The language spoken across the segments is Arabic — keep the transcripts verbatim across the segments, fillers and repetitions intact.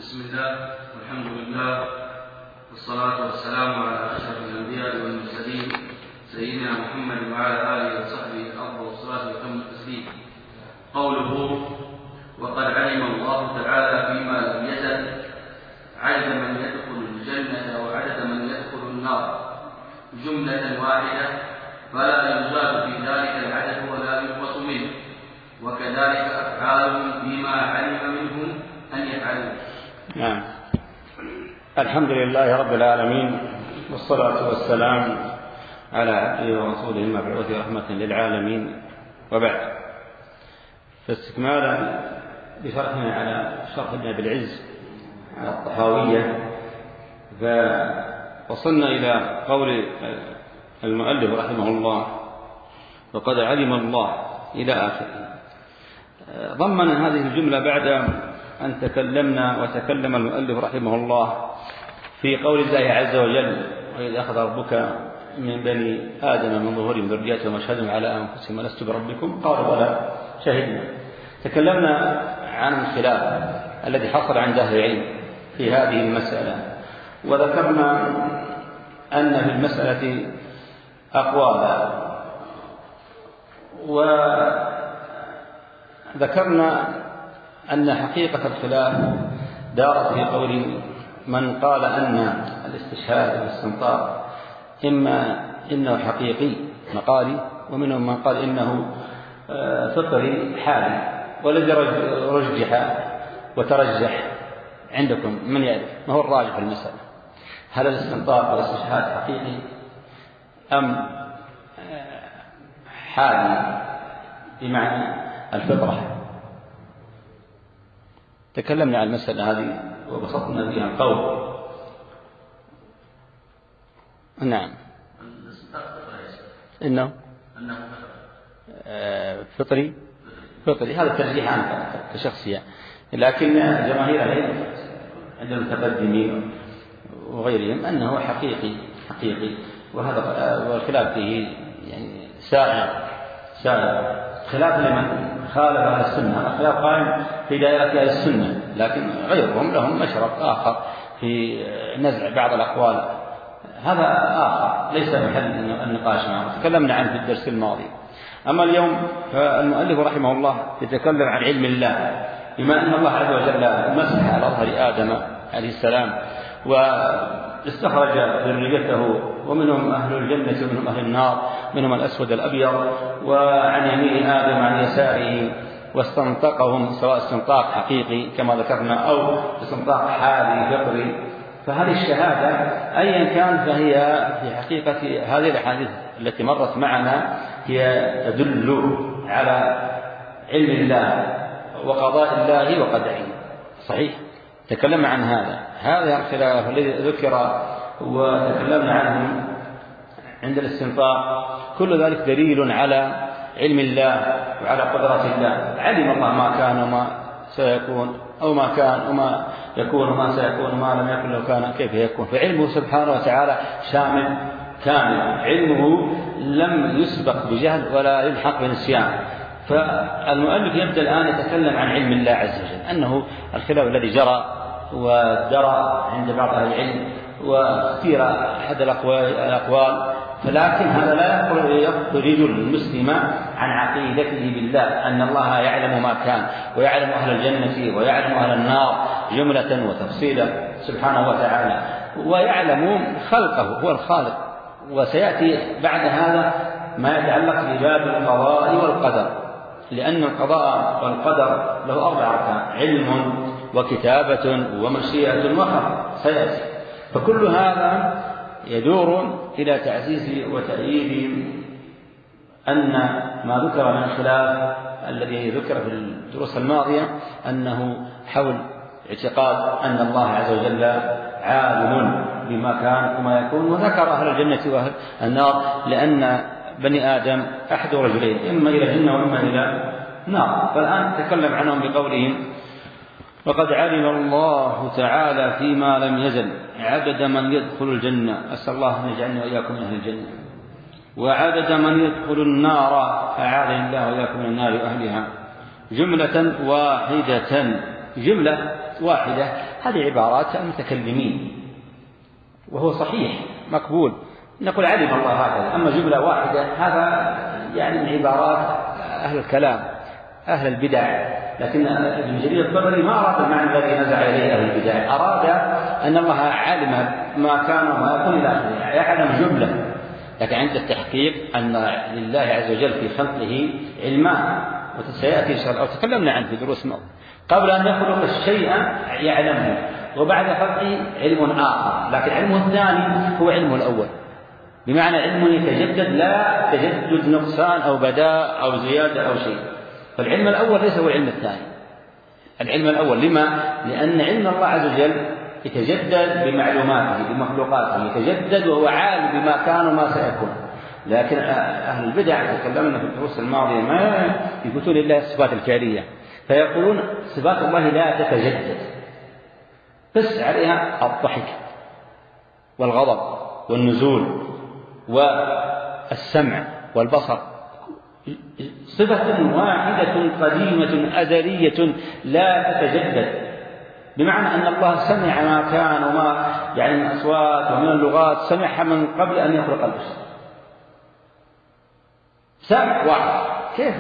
بسم الله والحمد لله والصلاة والسلام على أشرف الأنبياء والمرسلين سيدنا محمد وعلى آله وصحبه أفضل الصلاة وأتم التسليم. قوله وقد علم الله تعالى فيما لم يزل عدد من يدخل الجنة وعدد من يدخل النار جملة واحدة فلا يزاد في ذلك العدد ولا ينقص منه، وكذلك أفعالهم بما علم منهم أن يفعلوا. نعم. الحمد لله رب العالمين، والصلاة والسلام على عبده ورسوله المبعوث رحمة للعالمين، وبعد. فاستكمالا بشرحنا على شرح ابن أبي العز على الطحاوية، فوصلنا إلى قول المؤلف رحمه الله وقد علم الله إلى آخره. ضمن هذه الجملة بعد أن تكلمنا وتكلم المؤلف رحمه الله في قول الله عز وجل: وإذ أخذ ربك من بني آدم من ظهورهم ذريتهم وأشهدهم على أنفسهم ألست بربكم قالوا بلى شهدنا. تكلمنا عن الخلاف الذي حصل عند أهل العلم في هذه المسألة، وذكرنا أن في المسألة أقوالا، وذكرنا أن حقيقة الخلاف دارت في قول من قال أن الاستشهاد والاستنطاق إما إنه حقيقي مقالي، ومنهم من قال إنه فطري حالي. والذي رجح وترجح عندكم من يعرف ما هو الراجح في المسألة؟ هل الاستنطاق والاستشهاد حقيقي أم حالي بمعنى الفطرة؟ تكلمنا عن المسألة هذه وبسطنا فيها القول. نعم، إنه فطري فطري هذا الترجيح عنك كشخصية، لكن جماهير العلم عند المتقدمين وغيرهم أنه حقيقي حقيقي وهذا والخلاف فيه يعني سائغ سائغ خلاف لمن خالف أهل السنة. الخلاف قائم في دائرة أهل السنة، لكن غيرهم لهم مشرب آخر في نزع بعض الأقوال، هذا آخر ليس محل النقاش معه، تكلمنا عنه في الدرس الماضي. أما اليوم فالمؤلف رحمه الله يتكلم عن علم الله، بما أن الله عز وجل مسح على ظهر آدم عليه السلام واستخرج ذريته، ومنهم أهل الجنة ومنهم أهل النار، منهم الأسود الأبيض، وعن يمين آدم عن يساره، واستنطقهم سواء استنطاق حقيقي كما ذكرنا أو استنطاق حالي فطري. فهذه الشهادة أيا كان فهي في حقيقة هذه الأحاديث التي مرت معنا هي تدل على علم الله وقضاء الله وقدره. صحيح، تكلمنا عن هذا هذا الخلاف الذي ذكر وتكلمنا عنه عند الاستنطاق، كل ذلك دليل على علم الله وعلى قدرة الله. علم الله ما كان وما سيكون، أو ما كان وما يكون وما سيكون وما لم يكن لو كان كيف يكون. فعلمه سبحانه وتعالى شامل كامل، علمه لم يسبق بجهل ولا يلحق بنسيان. فالمؤلف يبدأ الآن يتكلم عن علم الله عز وجل، أنه الخلاف الذي جرى ودرى عند بعض أهل العلم واختير أحد الأقوال، فلكن هذا لا يخرج المسلم عن عقيدته بالله، أن الله يعلم ما كان ويعلم أهل الجنة ويعلم أهل النار جملة وتفصيلا سبحانه وتعالى، ويعلم خلقه، هو الخالق. وسيأتي بعد هذا ما يتعلق بباب القضاء والقدر، لأن القضاء والقدر له أربع أركان: علم وكتابة ومشيئة وخلق، سيأتي. فكل هذا يدور إلى تعزيز وتأييد أن ما ذكر من الخلاف الذي ذكر في الدروس الماضية أنه حول اعتقاد أن الله عز وجل عالم بما كان وما يكون. وذكر أهل الجنة وأهل النار لأن بني آدم أحد رجلين، إما إلى الجنة وإما إلى نار. فالآن تكلم عنهم بقولهم: وقد علم الله تعالى فيما لم يزل عدد من يدخل الجنة، أسأل الله أن يجعلنا وإياكم من أهل الجنة، وعدد من يدخل النار، أعاذنا الله وإياكم من النار وأهلها، جملة واحدة جملة واحدة هذه عبارات المتكلمين، وهو صحيح مقبول نقول علم الله هكذا. أما جملة واحدة هذا يعني من عبارات أهل الكلام أهل البدع. لكن ابن جرير الطبري ما أراد المعنى الذي نزع إليه أهل البدع، أراد أن الله علم ما كان وما يكون إلى آخره، يعلم جملة. لكن عند التحقيق أن لله عز وجل في خلقه علمان، وسيأتي إن شاء الله وتكلمنا عنه في دروس ماضية. قبل أن يخلق الشيء يعلمه، وبعد خلقه علم آخر، لكن علمه الثاني هو علمه الأول، بمعنى علمه يتجدد لا تجدد نقصان أو بداء أو زيادة أو شيء. فالعلم الأول ليس هو العلم الثاني، العلم الأول. لما؟ لأن علم الله عز وجل يتجدد بمعلوماته بمخلوقاته، يتجدد وهو عالم بما كان وما سيكون. لكن أهل البدع تكلمنا في الدروس الماضية ما يثبتون لله الصفات الفعلية، فيقولون صفات الله لا تتجدد، بس عليها الضحك والغضب والنزول والسمع والبصر، صفة واحدة قديمة أزلية لا تتجدد. بمعنى أن الله سمع ما كان وما يعني من أصوات ومن اللغات سمعها من قبل أن يخلق البشر، سمع واحد. كيف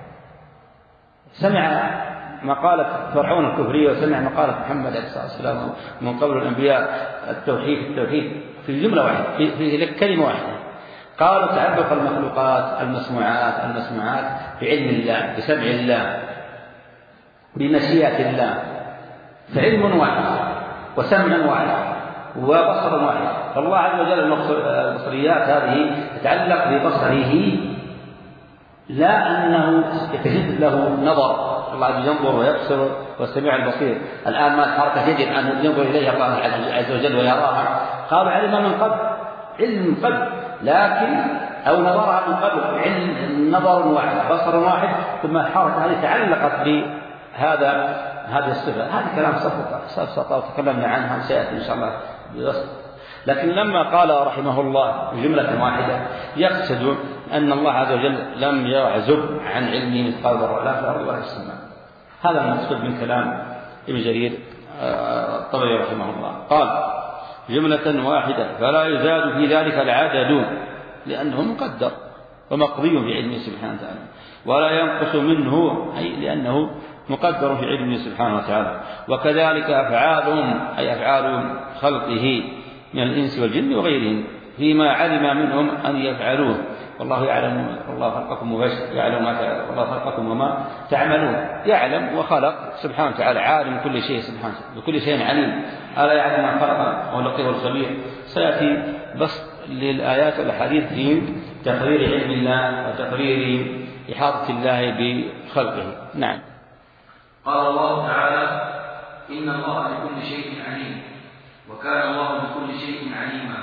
سمع مقالة فرعون الكفرية وسمع مقالة محمد عليه الصلاة والسلام من قبل الأنبياء التوحيد التوحيد في جملة واحدة في, في كلمة واحدة؟ قالوا تعلق المخلوقات المسموعات المسموعات بعلم الله بسمع الله بمشيئة الله، فعلم واحد وسمع واحد وبصر واحد. فالله عز وجل البصريات هذه تتعلق ببصره، لا أنه يتجدد له نظر. الله عز وجل ينظر ويبصر والسميع البصير. الآن ما حركة يجب أن ينظر إليها الله عز وجل ويراها، قالوا علم من قبل علم من قبل، لكن أو نظرها من قبل علم نظر واحد بصر واحد، ثم الحركة هذه تعلقت بهذا هذه الصفة. هذا كلام سفسطة وتكلمنا عنها وسيأتي إن شاء الله ببسط. لكن لما قال رحمه الله جملة واحدة يقصد أن الله عز وجل لم يعزب عن علمه مثقال ذرة لا في الأرض ولا في السماء. هذا المقصود من كلام ابن جرير الطبري رحمه الله. قال جملة واحدة فلا يزاد في ذلك العدد لأنه مقدر ومقضي في علمه سبحانه وتعالى، ولا ينقص منه أي لأنه مقدر في علمه سبحانه وتعالى. وكذلك أفعالهم أي أفعال خلقه من الإنس والجن وغيرهم فيما علم منهم أن يفعلوه، والله يعلم والله خلقكم وبشر يعلم ما تعلم والله خلقكم وما تعملون. يعلم وخلق سبحانه وتعالى، عالم كل شيء سبحانه بكل شيء عليم. ألا يعلم ما خلق وهو اللطيف الخبير. سيأتي بس للآيات والأحاديث في تقرير علم الله وتقرير إحاطة الله بخلقه. نعم. قال الله تعالى إن الله بكل شيء عليم وكان الله بكل شيء عليما.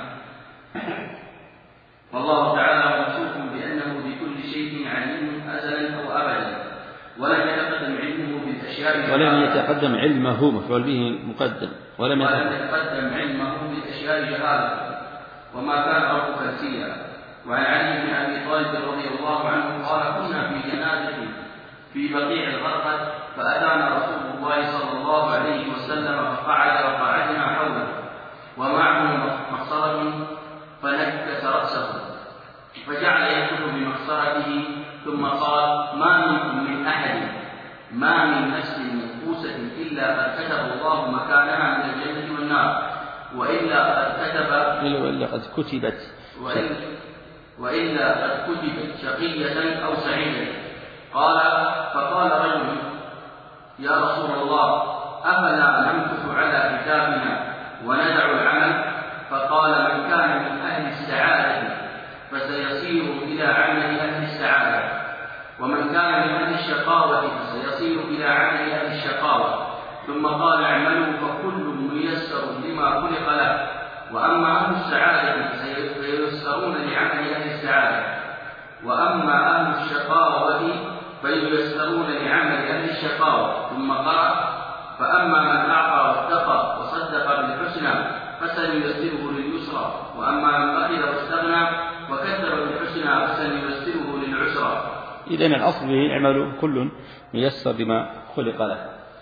فالله تعالى موصوف بأنه بكل شيء عليم أزلا أو أبدا، ولم يتقدم علمه بالأشياء ولم يتقدم علمه مفعول به مقدم ولم يتقدم علمه بالأشياء جهالة وما كان ربك نسيا. وعن علي بن أبي طالب رضي الله عنه قال كنا في جنازة في بقيع الغرقد فأتانا رسول الله صلى الله عليه وسلم فقعد وقعدنا حوله ومعه مقصرة فنكس رأسه فجعل يأخذ بمقصرته ثم قال ما منكم من أحد ما من نفس منفوسة إلا قد كتب الله مكانها من الجنة والنار وإلا قد كتب وإلا قد كتبت وإلا قد كتبت شقية أو سعيدة. قال فقال رجل يا رسول الله أفلا نمكث على كتابنا وندع العمل؟ فقال من كان من أهل السعادة فسيصير إلى عمل أهل السعادة، ومن كان من أهل الشقاوة فسيصير إلى عمل أهل الشقاوة. ثم قال اعملوا فكل ميسر لما خلق له، وأما أهل السعادة فييسرون لعمل أهل السعادة، وأما أهل الشقاوة فييسرون لعمل أهل الشقاوة. ثم قال فأما من أعطى واتقى وصدق بالحسنى فسنيسره لليسرى، وأما من بخل واستغنى وكذب بالحسنى فسنيسره للعسرى. إذن الأصل به اعملوا كل ميسر بما خلق له.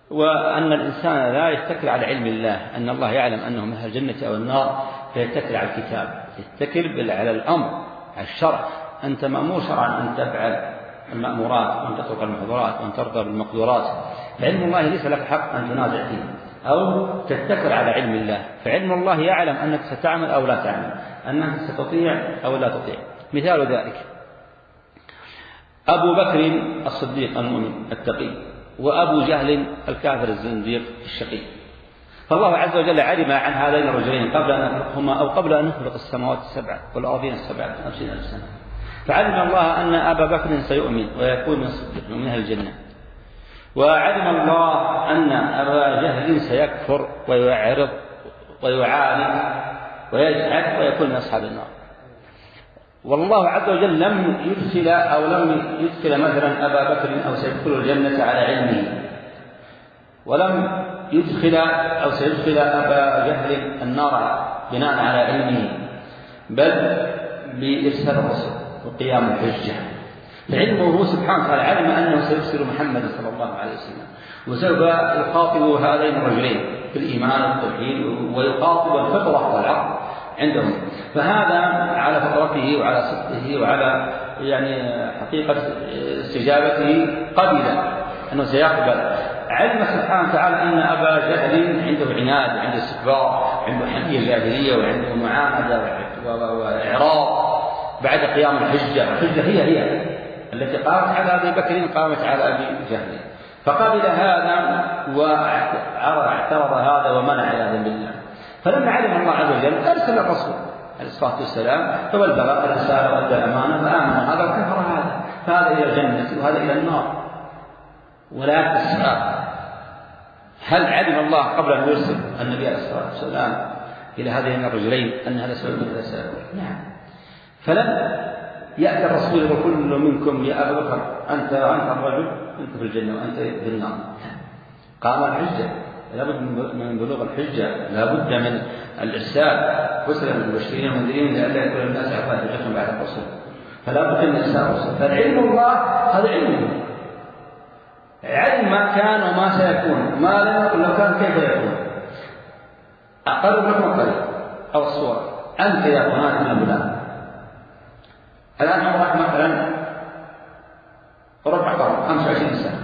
وأن الإنسان لا يتكل على علم الله، أن الله يعلم أنه من أهل الجنة أو النار، فيتكل على الكتاب، يتكل على الأمر، على الشرع. أنت مأمور شرعا أن تفعل المأمورات وأن تترك المحظورات وأن ترضى بالمقدورات، فعلم الله ليس لك حق أن تنازع فيه أو تتكل على علم الله، فعلم الله يعلم أنك ستعمل أو لا تعمل، أنك ستطيع أو لا تطيع. مثال ذلك أبو بكر الصديق المؤمن التقي، وأبو جهل الكافر الزنديق الشقي. فالله عز وجل علم عن هذين الرجلين قبل أن نخلقهما أو قبل أن نخلق السماوات السبع والأرضين السبع خمسين ألف سنة. فعلم الله أن أبا بكر سيؤمن ويكون من الصديق من أهل الجنة، وعلم الله أن أبا جهل سيكفر ويعرض ويعاند ويجحد ويكون من أصحاب النار. والله عز وجل لم يدخل أو لم يدخل مثلا أبا بكر أو سيدخل الجنة على علمه، ولم يدخل أو سيدخل أبا جهل النار بناء على علمه، بل بإرسال الرسل وقيام الحجة. فعلمه سبحانه وتعالى علم أنه سيرسل محمدا صلى الله عليه وسلم، وسوف يخاطب هذين الرجلين في الإيمان والتوحيد، ويخاطب الفطرة والعقل عندهم. فهذا على فطرته وعلى صدقه وعلى يعني حقيقة استجابته قبل أنه سيقبل. علم سبحانه وتعالى أن أبا جهل عنده عناد، عنده استكبار، عنده حمية جاهلية، وعنده معاندة وإعراض بعد قيام الحجة. الحجة هي هي التي قامت على أبي بكر قامت على أبي جهل، فقبل هذا واعترض هذا ومنع عياذا بالله. فلما علم الله عز وجل أرسل الرسول عليه الصلاة والسلام فبلغ الرسالة وأدى الأمانة، فآمن هذا وكفر هذا، فهذا إلى الجنة وهذا إلى النار. ولا السؤال هل علم الله قبل أن يرسل النبي عليه الصلاة والسلام إلى هذين الرجلين أن هذا سبب من الأسباب؟ نعم. فلم يأتي الرسول وكل منكم يا أبا بكر أنت أنت الرجل أنت في الجنة وأنت في النار. قام الحجة، لابد من بلوغ الحجة، لابد من الإرسال، رسلا مبشرين ومنذرين لئلا يكون الناس على حجتهم بعد الرسل، فلا بد من إرسال الرسل. فالعلم الله هذا علمه، علم ما كان وما سيكون، ما لم يكن لو كان كيف يكون. أقرب لكم القريب أو الصور. أنت يا قناة من البلاد الآن عمرك مثلا ربع قرن خمسة وعشرين سنة،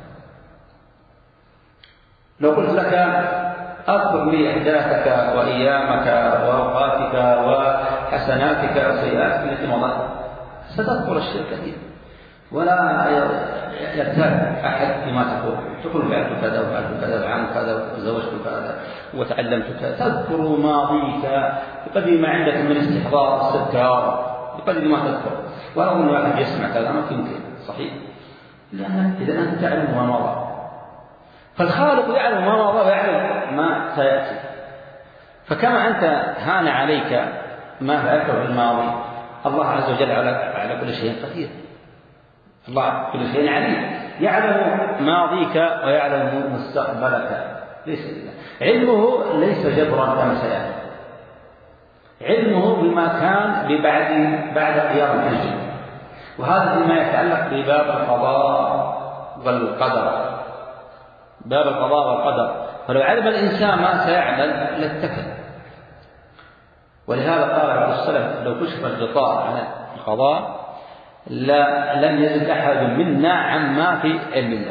لو قلت لك أذكر لي أحداثك وأيامك وأوقاتك وحسناتك وسيئاتك التي مضت، ستذكر الشيء كثير ولا يرتاب أحد بما تقول. تقول فعلت كذا وفعلت كذا وعملت كذا وتزوجت كذا وتعلمت كذا، تذكر ماضيك بقدر ما عندك من استحضار استذكار، بقدر ما تذكر. ولو أن واحد يسمع كلامك يمكن صحيح، لأن إذا أنت تعلم ما مضى، فالخالق يعلم ما مضى ويعلم ما سيأتي. فكما أنت هان عليك ما فعلته في الماضي، الله عز وجل على على كل شيء قدير. الله كل شيء عليم، يعلم ماضيك ويعلم مستقبلك. ليس علمه ليس جبرا كما سيأتي، علمه بما كان ببعد بعد قيام الحجة. وهذا فيما يتعلق بباب القضاء والقدر، باب القضاء والقدر. فلو علم الإنسان ما سيعمل لاتكل. ولهذا قال بعض السلف لو كشف الغطاء عن القضاء لا لم يزد أحد منا عما في علم الله.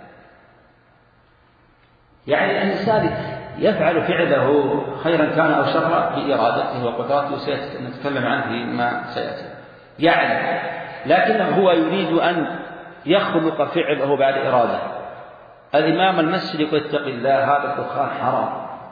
يعني الإنسان يفعل فعله خيرا كان أو شرا بإرادته وقدرته، سنتكلم عنه فيما سيأتي. يعني لكنه هو يريد أن يخلق فعله بعد إرادة. الإمام المسجد يقول اتق الله هذا الدخان حرام،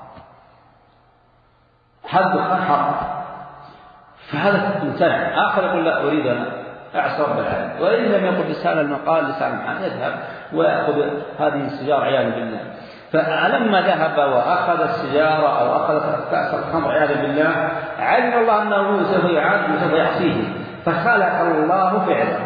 هذا الدخان حرام، فهذا ممتنع. آخر يقول لا أريد أن أعصى رب العالمين، وإن لم يقل لسان المقال لسان المحال يذهب ويأخذ هذه السجارة عياذا بالله. فلما ذهب وأخذ السجارة أو أخذ كأس الخمر عياذا بالله، علم الله أنه سوف يعاد وسوف يعصيه، فخلق الله فعله.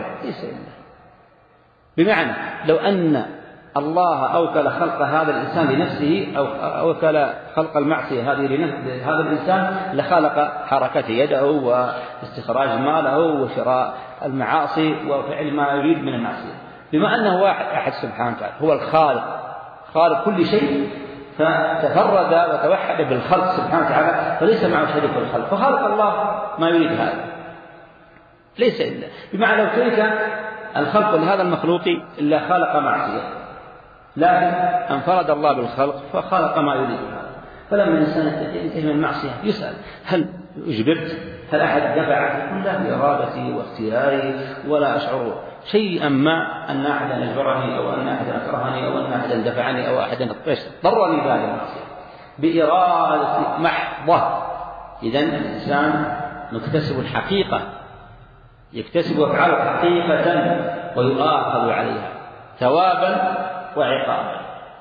بمعنى لو أن الله أوكل خلق هذا الإنسان لنفسه أو أوكل خلق المعصية هذه لهذا الإنسان لخلق حركته يده واستخراج ماله وشراء المعاصي وفعل ما يريد من المعصية. بما أنه واحد أحد سبحانه وتعالى هو الخالق خالق كل شيء، فتفرد وتوحد بالخلق سبحانه وتعالى، فليس معه شريك في الخلق، فخلق الله ما يريد هذا، ليس إلا بمعنى لو ترك الخلق لهذا المخلوق إلا خلق معصية، لكن انفرد الله بالخلق فخلق ما يريد هذا. فلما الإنسان ينتهي من المعصية يسأل هل أجبرت؟ هل أحد دفعك؟ يقول لا، بإرادتي واختياري، ولا أشعر شيئا ما أن أحدا أجبرني أو أن أحدا أكرهني أو أن أحدا دفعني أو أحدا اضطرني بهذه المعصية، بإرادة محضة. إذن الإنسان مكتسب الحقيقة، يكتسب أفعاله حقيقة ويؤاخذ عليها ثوابا وعقابا.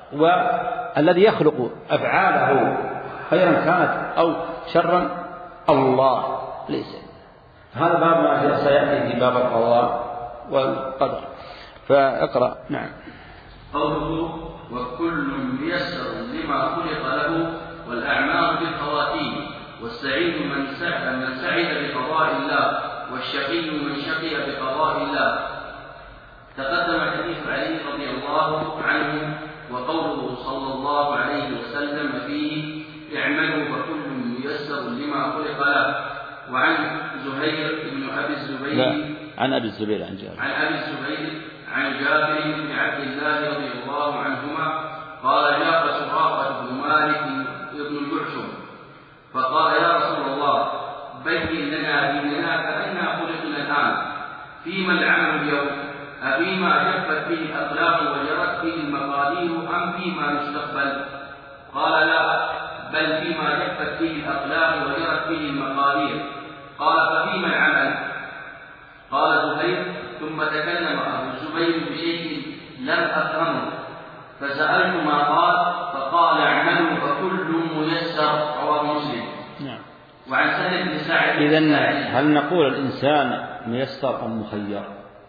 والذي يخلق أفعاله خيرا كانت أو شرا الله، ليس. هذا باب ما سيأتي في باب القضاء والقدر. فاقرأ. نعم. قوله وكل ميسر لما خلق له والأعمال بالخواتيم، والسعيد من سعد من سعد بقضاء الله، والشقي من شقي بقضاء الله. تقدم حديث علي رضي الله عنه وقوله صلى الله عليه وسلم فيه اعملوا فكل ميسر لما خلق له. وعن زهير بن أبي الزبير لا. عن أبي الزبير عن جابر عن أبي الزبير عن جابر بن عبد الله رضي الله عنهما قال جاء سراقة بن مالك بن الجعشم فقال يا رسول الله بين لنا ديننا كأننا خلقنا الآن، فيما العمل اليوم؟ أفيما جفت به الأقلام وجرت به المقادير أم فيما يستقبل؟ قال لا، بل فيما جفت به الأقلام وجرت به المقادير. قال ففيما العمل؟ قال زهير ثم تكلم أبو الزبير بشيء لم أفهمه فسألت ما قال، فقال اعملوا فكل ميسر، رواه مسلم. نعم. وعن سهل بن سعد. إذن هل نقول الإنسان ميسر أم مخير؟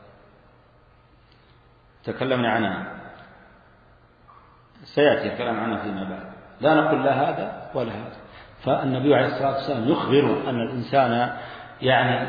تكلمنا عنها، سيأتي الكلام عنها فيما بعد. لا نقول لا هذا ولا هذا. فالنبي عليه الصلاة والسلام يخبر أن الإنسان يعني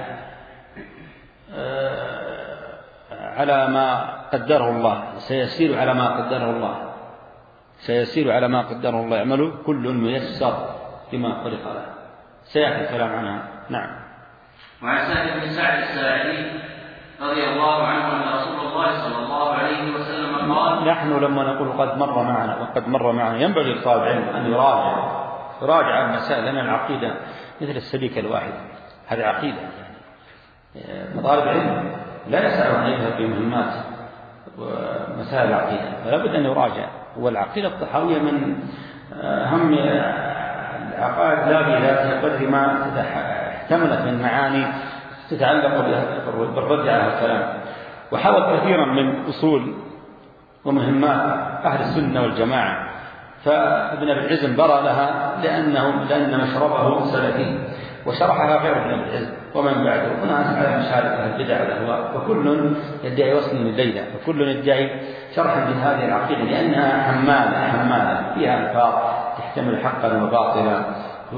على ما قدره الله، سيسير على ما قدره الله، سيسير على ما قدره الله. يعمل كل ميسر لما خلق له، سيأتي الكلام عنها. نعم. وعن سهل بن سعد الساعدي رضي الله عنه أن رسول الله صلى الله عليه وسلم قال نحن لما نقول قد مر معنا وقد مر معنا ينبغي لطالب العلم أن يراجع يراجع المسائل، لأن العقيدة مثل السبيكة الواحدة، هذه عقيدة. يعني طالب العلم لا يسأل أن يذهب في مهمات ومسائل العقيدة، فلا بد أن يراجع. والعقيدة الطحاوية من أهم العقائد لا بذاتها قدر ما احتملت من معاني تتعلق بالرد على الكلام، وحاول كثيرا من أصول ومهمات أهل السنة والجماعة. فابن أبي العز برى لها لأنه لأن مشربه سلفي، وشرحها غير ابن أبي العز ومن بعده وناس على مشارك البدع والأهواء، وكل يدعي وصل من الليلة، وكل يدعي شرحا لهذه العقيدة لأنها حمالة حمالة فيها ألفاظ تحتمل حقا وباطلا،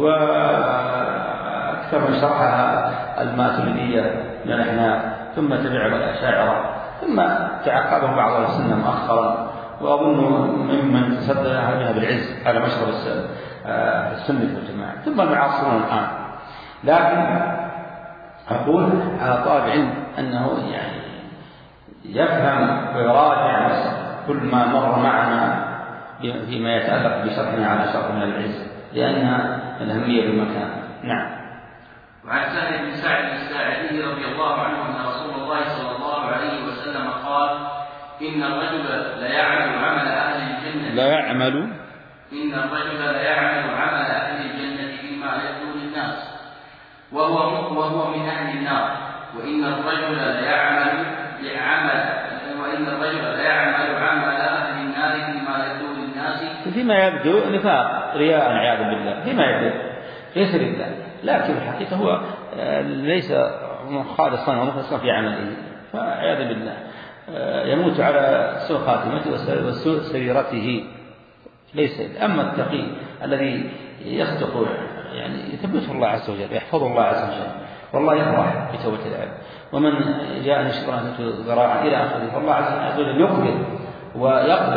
وأكثر من شرحها الماتريدية من الأحناف، ثم تبعهم الأشاعرة، ثم تعقبهم بعض السنة مؤخرا، وأظن ممن تصدى لها ابن أبي العز على مشرب السنة والجماعة، ثم المعاصرون الآن. لكن أقول على طالب علم أنه يعني يفهم ويراجع كل ما مر معنا فيما يتعلق بشرحنا على شرح ابن أبي العز، لأنها الأهمية بالمكان. نعم. وعن سهل بن سعد الساعدي رضي الله عنه أن رسول الله صلى الله عليه وسلم قال إن الرجل ليعمل عمل أهل الجنة لا يعمل إن الرجل ليعمل عمل أهل الجنة فيما يبدو للناس وهو وهو من أهل النار، وإن الرجل ليعمل لعمل وإن الرجل ليعمل عمل أهل النار فيما يبدو للناس فيما يبدو نفاق رياء عياذا بالله، فيما يبدو ليس لله، لكن الحقيقة هو ليس خالصا ومخلصا في عمله، فعياذا بالله يموت على سوء خاتمته وسوء سريرته ليس. أما التقي الذي يصدق يعني يثبته الله عز وجل، يحفظه الله عز وجل، والله يفرح بتوبة العبد. ومن جاء شبرا ذراعا إلى آخره، فالله عز وجل يقبل ويقبل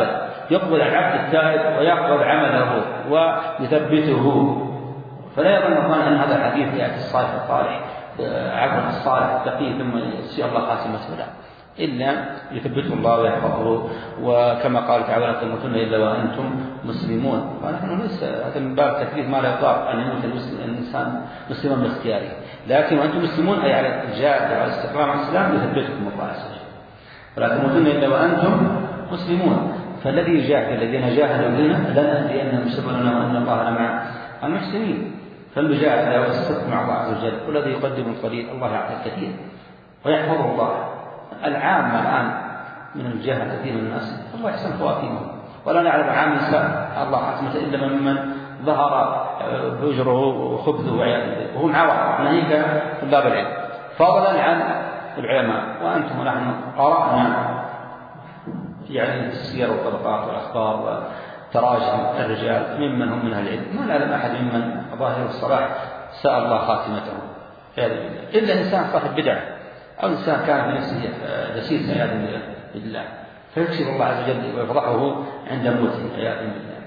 يقبل العبد التائب ويقبل عمله ويثبته. فلا يظن الظن أن هذا الحديث يأتي الصالح الطالح عبد الصالح التقي ثم يسير الله خاتمته، لا، إلا يثبته الله ويحفظه. وكما قال تعالى لا تموتن إلا وأنتم مسلمون، ونحن ليس هذا من باب التكليف ما لا يطاق أن يموت الإنسان مسلما باختياره، لكن وأنتم مسلمون أي على الجهاد وعلى الاستقرار على الإسلام يثبتكم الله عز وجل. فلا تموتن إلا وأنتم مسلمون. فالذي يجاهد الذين جاهدوا بنا لنهدينهم سبلنا وأن الله مع المحسنين. فالمجاهد له الصدق مع الله عز وجل، والذي يقدم القليل الله يعطي الكثير ويحفظه الله. العامة الآن من الجهل كثير من الناس الله يحسن خواتيمهم، ولا نعلم عام نساء الله حسمته إلا ممن ظهر فجره وخبثه وهو معه ناهيك طلاب العلم، فضلا عن العلماء. وأنتم ونحن قرأنا يعني السير والطبقات والأخبار وتراجم الرجال ممن هم من العلم، ما نعلم أحد ممن ظاهر الصلاح سأل الله خاتمته إلا إنسان صاحب بدعة أو إنسان كان في نفسه دسيس عياذا بالله، فيكشف الله عز وجل ويفضحه عند موته عياذا بالله.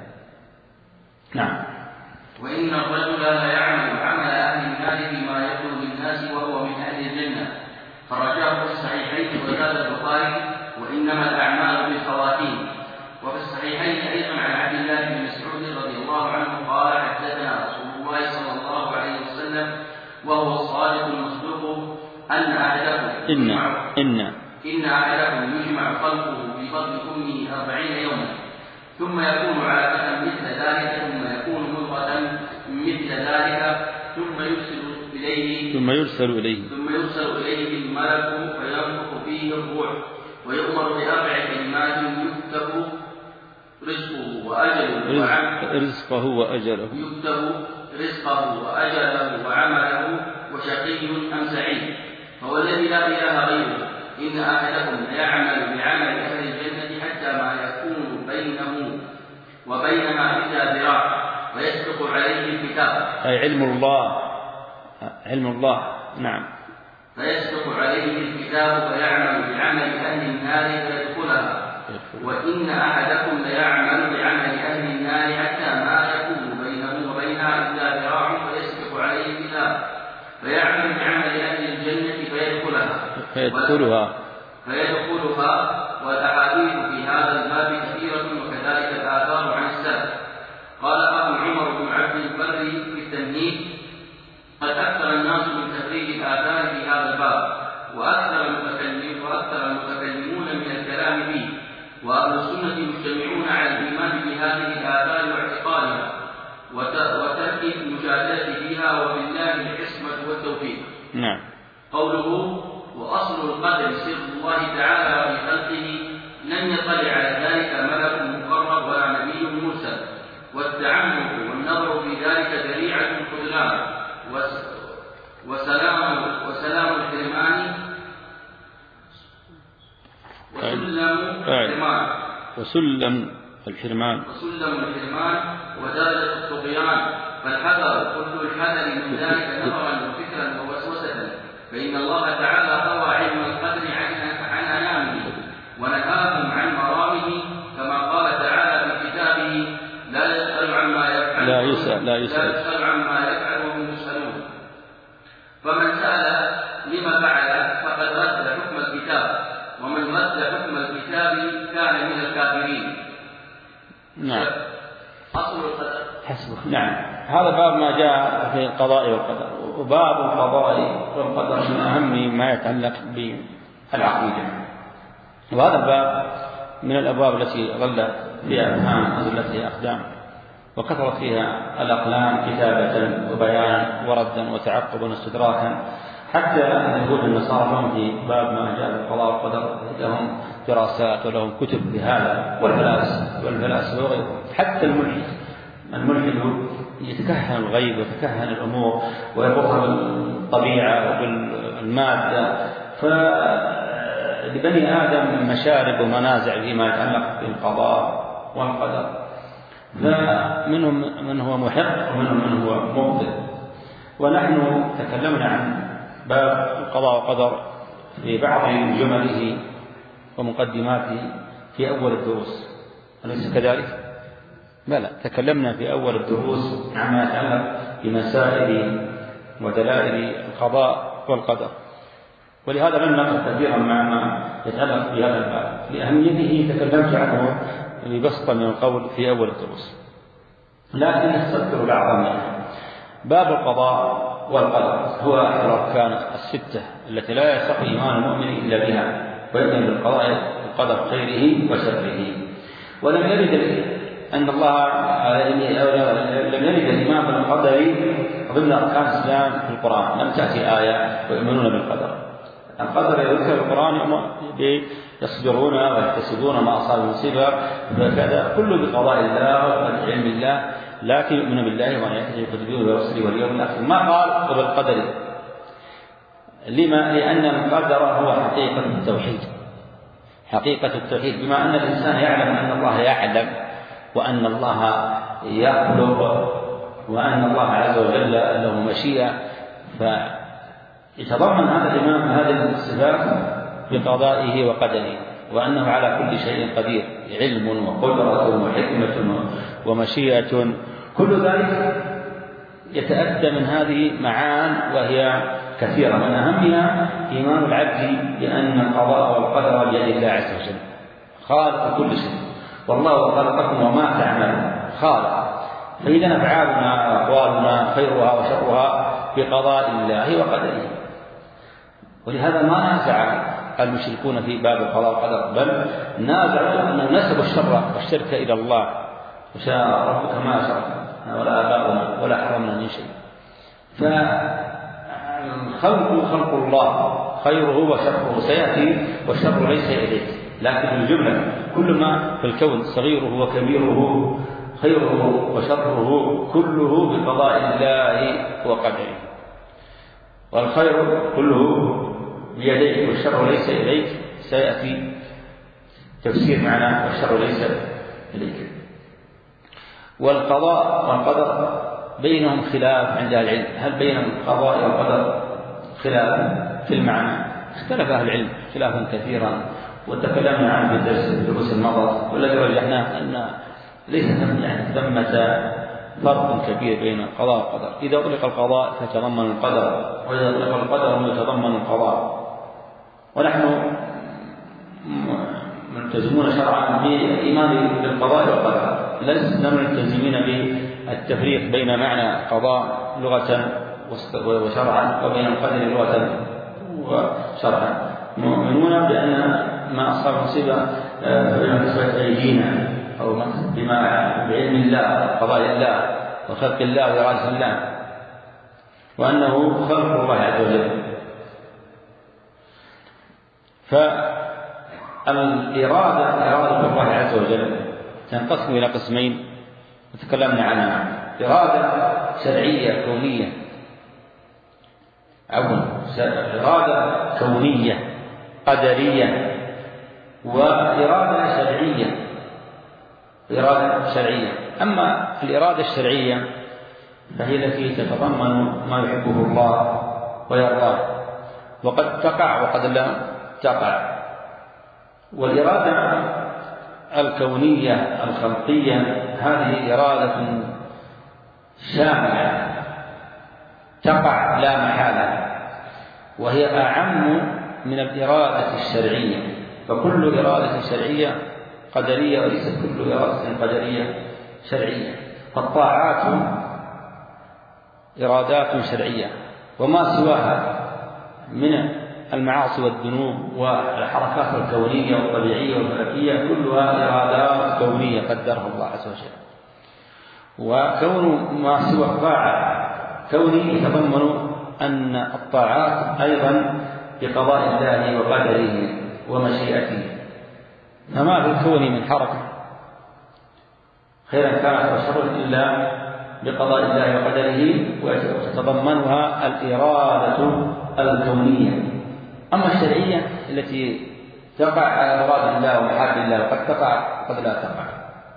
نعم. وإن الرجل لا يعمل عمل أهل النار بما يبدو للناس وهو من أهل الجنة، فرجاه في الصحيحين وزاد البخاري وإنما الأعمال بالخواتيم. وفي الصحيحين أيضا عن عبد الله بن مسعود رضي الله عنه قال حدثنا رسول الله صلى الله عليه وسلم وهو الصادق المصدوق أن أحدكم إن إن إن أحدكم يجمع خلقه في بطن أمه أربعين يوما ثم يكون علقة مثل ذلك ثم يكون مضغة مثل ذلك ثم يرسل إليه ثم يرسل إليه ثم يرسل إليه الملك فينفخ فيه الروح ويؤمر بأربع كلمات يكتب رزقه وأجله وعمله رزقه وأجله يكتب رزقه وأجله وعمله وشقي أم سعيد. فهو الذي لا إله غيره إن أحدكم ليعمل بعمل أهل الجنة حتى ما يكون بينه وبينها إلا ذراع ويسبق عليه الكتاب، أي علم الله علم الله نعم فيسبق عليه الكتاب فيعمل بعمل أهل النار فيدخلها. وإن أحدكم ليعمل بعمل أهل النار حتى ما يكون بينه وبينها إلا ذراع فيسبق عليه الكتاب فيعمل بعمل أهل الجنة فيدخلها فيدخلها فيدخلها والأحاديث في هذا الباب كثيرة وكذلك الآثار عن السلف. قال أبو عمر بن عبد البر في التمهيد قد أكثر الناس من تخريج الآثار في هذا الباب وأكثر المتكلمين وأكثر المتكلمون من الكلام فيه، وأهل السنة مجتمعون على الإيمان بهذه الآثار واعتقادها وترك المجادلة فيها وبالله العصمة والتوفيق. نعم. قوله وأصل القدر سر الله تعالى في خلقه لم يطلع على ذلك ملك مقرب ولا نبي مرسل، والتعمق والنظر في ذلك ذريعة خذلان وسلام وسلام الحرمان وسلم الحرمان وسلم الحرمان وسلم الحرمان ودرجة الطغيان. فالحذر كل الحذر من ذلك نظرا وفكرا ووسوسة، فإن الله تعالى روى علم القدر عن أنامه ونهاهم عن مرامه كما قال تعالى في كتابه لا يسأل عما يفعل لا يسأل لا يسأل, يسأل. يسأل عما يفعل وهم يسألون. فمن سأل لما فعل فقد رد حكم الكتاب، ومن رد حكم الكتاب كان من الكافرين. نعم. أصل القدر حسبك. نعم. هذا باب ما جاء في القضاء والقدر، وباب القضاء والقدر من أهم ما يتعلق بالعقيدة، وهذا الباب من الأبواب التي ظلت فيها أفهام وظلت فيها أقدام وكثرت فيها الأقلام كتابة وبيانا وردا وتعقبا واستدراكا، حتى يقول النصارى لهم في باب ما جاء بالقضاء والقدر لهم دراسات ولهم كتب بهذا، والفلاسفة والفلاسفة وغيرهم. حتى الملحد الملحد يتكهن الغيب ويتكهن الأمور ويبخر بالطبيعة وبالمادة، فلبني آدم مشارب ومنازع فيما يتعلق بالقضاء والقدر، فمنهم من هو محق ومنهم من هو مبطل. ونحن تكلمنا عن باب القضاء والقدر في بعض جمله ومقدماته في أول الدروس، أليس كذلك؟ بلى، تكلمنا في أول الدروس عما يتعلق بمسائل ودلائل القضاء والقدر، ولهذا لم نقف كثيرا مع ما يتعلق بهذا الباب لأهميته، تكلمت عنه ببسطة من القول في أول الدروس، لكن نستذكر بعضا منها. باب القضاء والقدر هو أحد الأركان الستة التي لا يصح إيمان المؤمن إلا بها، ويؤمن بالقضاء والقدر خيره وشره. ولم يرد أن الله لم يرد الإيمان بالقدر ضمن أركان الإسلام في القرآن، لم تأتي آية ويؤمنون بالقدر. القدر يذكر القرآن يصبرون ويحتسبون ما أصاب مصيبة وكذا، كله بقضاء الله وعلم الله، لكن يؤمن بالله وملائكته وكتبه ورسله واليوم الآخر. ما قال وبالقدر؟ لما؟ لأن القدر هو حقيقة التوحيد، حقيقة التوحيد، بما أن الإنسان يعلم أن الله يعلم وأن الله يخلق وأن الله عز وجل له مشيئة، فيتضمن هذا الإيمان هذه الصفات بقضائه وقدره، وأنه على كل شيء قدير، علم وقدرة وحكمة ومشيئة، كل ذلك يتأتى من هذه معان وهي كثيرة. من أهمها إيمان العبد بأن القضاء والقدر بيد الله عز وجل، خالق كل شيء، والله خلقكم وما تعملون، خالق. فإذا أفعالنا وأقوالنا خيرها وشرها بقضاء الله وقدره. ولهذا ما نازع المشركون في باب القضاء والقدر، بل نازعوا أنه نسبوا الشر والشرك إلى الله، وشاء ربك ما شرك ولا آباؤنا ولا حرمنا من شيء. فالخلق خلق الله، خيره وشره سيأتي، والشر ليس إليك، لكن الجملة كل ما في الكون صغيره وكبيره خيره وشره كله بقضاء الله وقدره، والخير كله بيديك والشر ليس إليك، سيأتي تفسير معنى والشر ليس إليك. والقضاء والقدر بينهم خلاف عند أهل العلم، هل بين القضاء والقدر خلاف في المعنى؟ اختلف أهل العلم خلافا كثيرا، وتكلمنا عنه في الدرس الدروس الماضية، والذي رجحناه أن ليس ثمة فرق كبير بين القضاء والقدر. إذا أطلق القضاء فيتضمن القدر، وإذا أطلق القدر يتضمن القضاء، ونحن ملتزمون شرعا بالإيمان بالقضاء والقدر، لسنا ملتزمين بالتفريق بين معنى قضاء لغة وشرعا وبين القدر لغة وشرعا. مؤمنون بأن ما أصاب مصيبة بما كسبت أيدينا، أو بما بعلم الله قضاء الله وخلق الله وإرادة الله، وأنه خلق الله عز وجل. فالإرادة إرادة الله عز وجل تنقسم إلى قسمين وتكلمنا عنها: إرادة شرعية كونية، عفوا إرادة كونية قدرية، وإرادة شرعية إرادة شرعية. أما الإرادة الشرعية فهي التي تتضمن ما يحبه الله ويرضاه، وقد تقع وقد لا تقع. والإرادة الكونية الخلقية هذه إرادة شاملة تقع لا محالة، وهي أعم من الإرادة الشرعية، فكل إرادة شرعية قدرية وليست كل إرادة قدرية شرعية. فالطاعات إرادات شرعية، وما سواها من المعاصي والذنوب والحركات الكونية والطبيعية والفلكية كلها إرادات كونية قدرها الله عز وجل. وكون ما سوى الطاعة كوني يتضمن أن الطاعات أيضا بقضاء الله وقدره ومشيئته، فما في الكون من حركة خيرا كانت وشرا إلا بقضاء الله وقدره، وتتضمنها الإرادة الكونية. أما الشرعية التي تقع على مراد الله ومحاب الله، وقد تقع وقد لا تقع،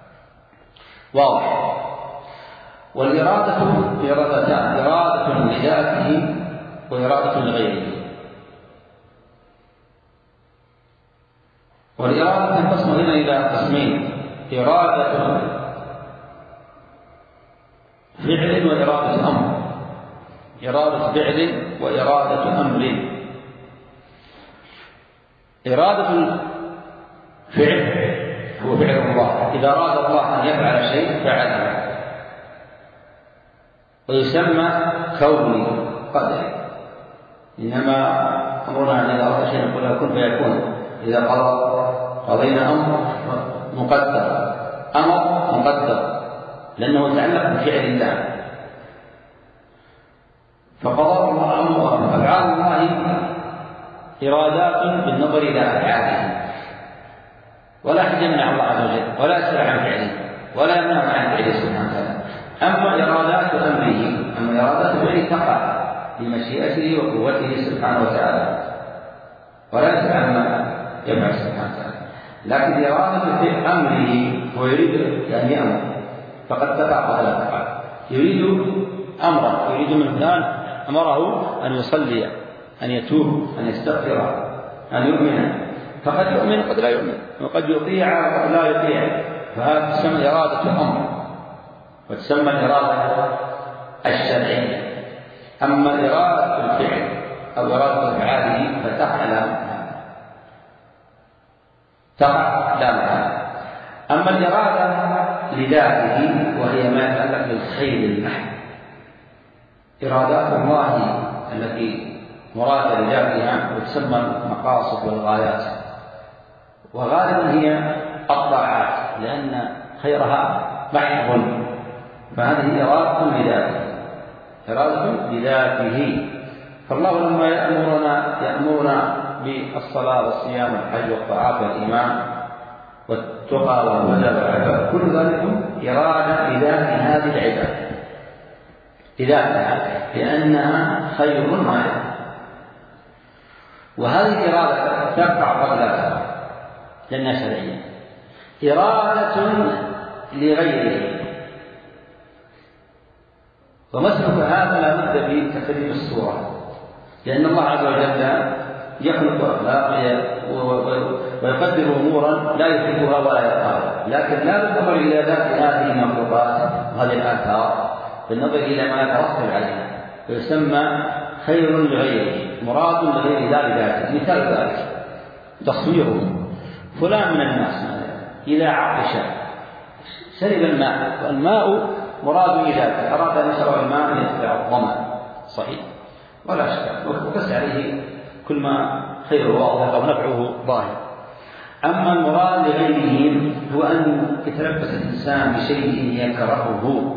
واضح. والإرادة إرادتان: إرادة لذاته وإرادة لغيره. والإرادة تنقسم هنا إلى قسمين: إرادة فعل وإرادة أمر، إرادة فعل وإرادة أمر. إرادة الفعل هو فعل الله، إذا أراد الله أن يفعل شيء فعله، ويسمى كوني قدري. إنما أمرنا أن إذا أراد شيء نقول له كن فيكون، إذا قضى قضينا أمر مقدر، أمر مقدر لأنه يتعلق بفعل الله. فقضاء الله أمر أفعال الله إرادات بالنظر إلى أفعاله، ولا أحد يمنع الله عز وجل ولا يسأل عن فعله ولا يمنع عن فعله سبحانه وتعالى. أما إرادات أمره، أما إرادات أمره تقع بمشيئته وقوته سبحانه وتعالى، ولا يسأل عما يفعل سبحانه وتعالى. لكن إرادة في أمره هو يريد أن يأمر فقد تقع ولا تقع. يريد أمرا، يريد من فلان أمره أن يصلي، أن يتوب، أن يستغفر، أن يؤمن، فقد يؤمن قد لا يؤمن، وقد يطيع وقد لا يطيع، فهذا تسمى إرادة أمر، وتسمى الإرادة الشرعية. أما إرادة الفعل أو إرادة أفعاله فتقع لا محالة، تقع لا محالة. أما الإرادة لذاته وهي ما يتعلق بالخير المحض، إرادات الله التي مراد لذاتها وتسمى المقاصد والغايات، وغالبا هي الطاعات لأن خيرها محض، فهذه إرادة لذاته، إرادة لذاته. فالله لما يأمرنا يأمرنا بالصلاة والصيام والحج والطاعات والإيمان والتقى والهدى والعباد، كل ذلك إرادة لذات هذه العبادة لذاتها لأنها خير مالك. وهذه الإرادة تقع قبلها لأنها شرعية. إرادة لغيره، ومسلك هذا لا بد بتقريب الصورة، لأن الله عز وجل يخلق أخلاق ويقدر أمورا لا يحبها ولا يرضاها، لكن لا بالنظر إلى ذات هذه المخلوقات وهذه الآثار، بالنظر إلى ما يترتب عليها، ويسمى خير لغيره، مراد لغيره لا لذاته. مثال ذلك تصويره فلان من الناس إذا عطش شرب الماء، والماء مراد لذاته، أراد أن يشرب الماء ليتبع الظمأ، صحيح ولا شك، وقس عليه كل ما خيره واضح أو نفعه ظاهر. أما المراد لغيره هو أن يتلبس الإنسان بشيء يكرهه،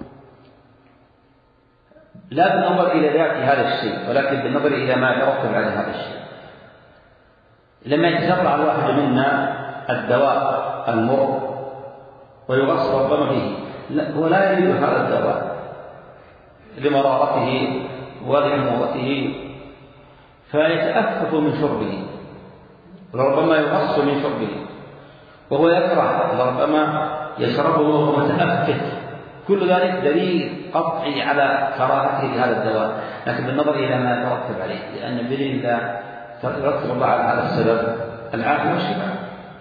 لا بالنظر إلى ذات هذا الشيء ولكن بالنظر إلى ما يترتب على هذا الشيء. لما يتزرع الواحد منا الدواء المر ويغص ربما فيه، هو لا يريد هذا الدواء لمرارته ولحموضته فيتأفف من شربه، ولربما يغص من شربه وهو يكره، ولربما يشربه وهو متأفف. كل ذلك دليل قطعي على كراهته لهذا الدواء، لكن بالنظر إلى ما يترتب عليه، لأن بإذن الله يرتب الله على هذا السبب العافية والشفاء.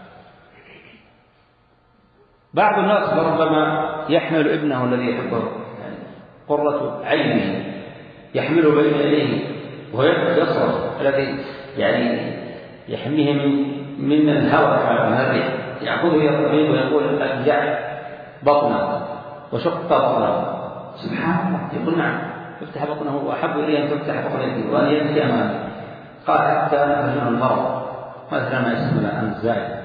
بعض الناس ربما يحمل ابنه الذي يحبه، يعني قرة عينه، يحمله بين يديه وهو يصرخ، الذي يعني يحميه من من الهوى من الريح، يأخذه يطبيه ويقول أفجع بطنه وشق بطنه. سبحان الله، يقول نعم افتح بطنه وأحب إلي أن تفتح بطن يدي وأن يبكي أمامي. قال حتى نفجر المرض مثلا ما يسمى الزائد،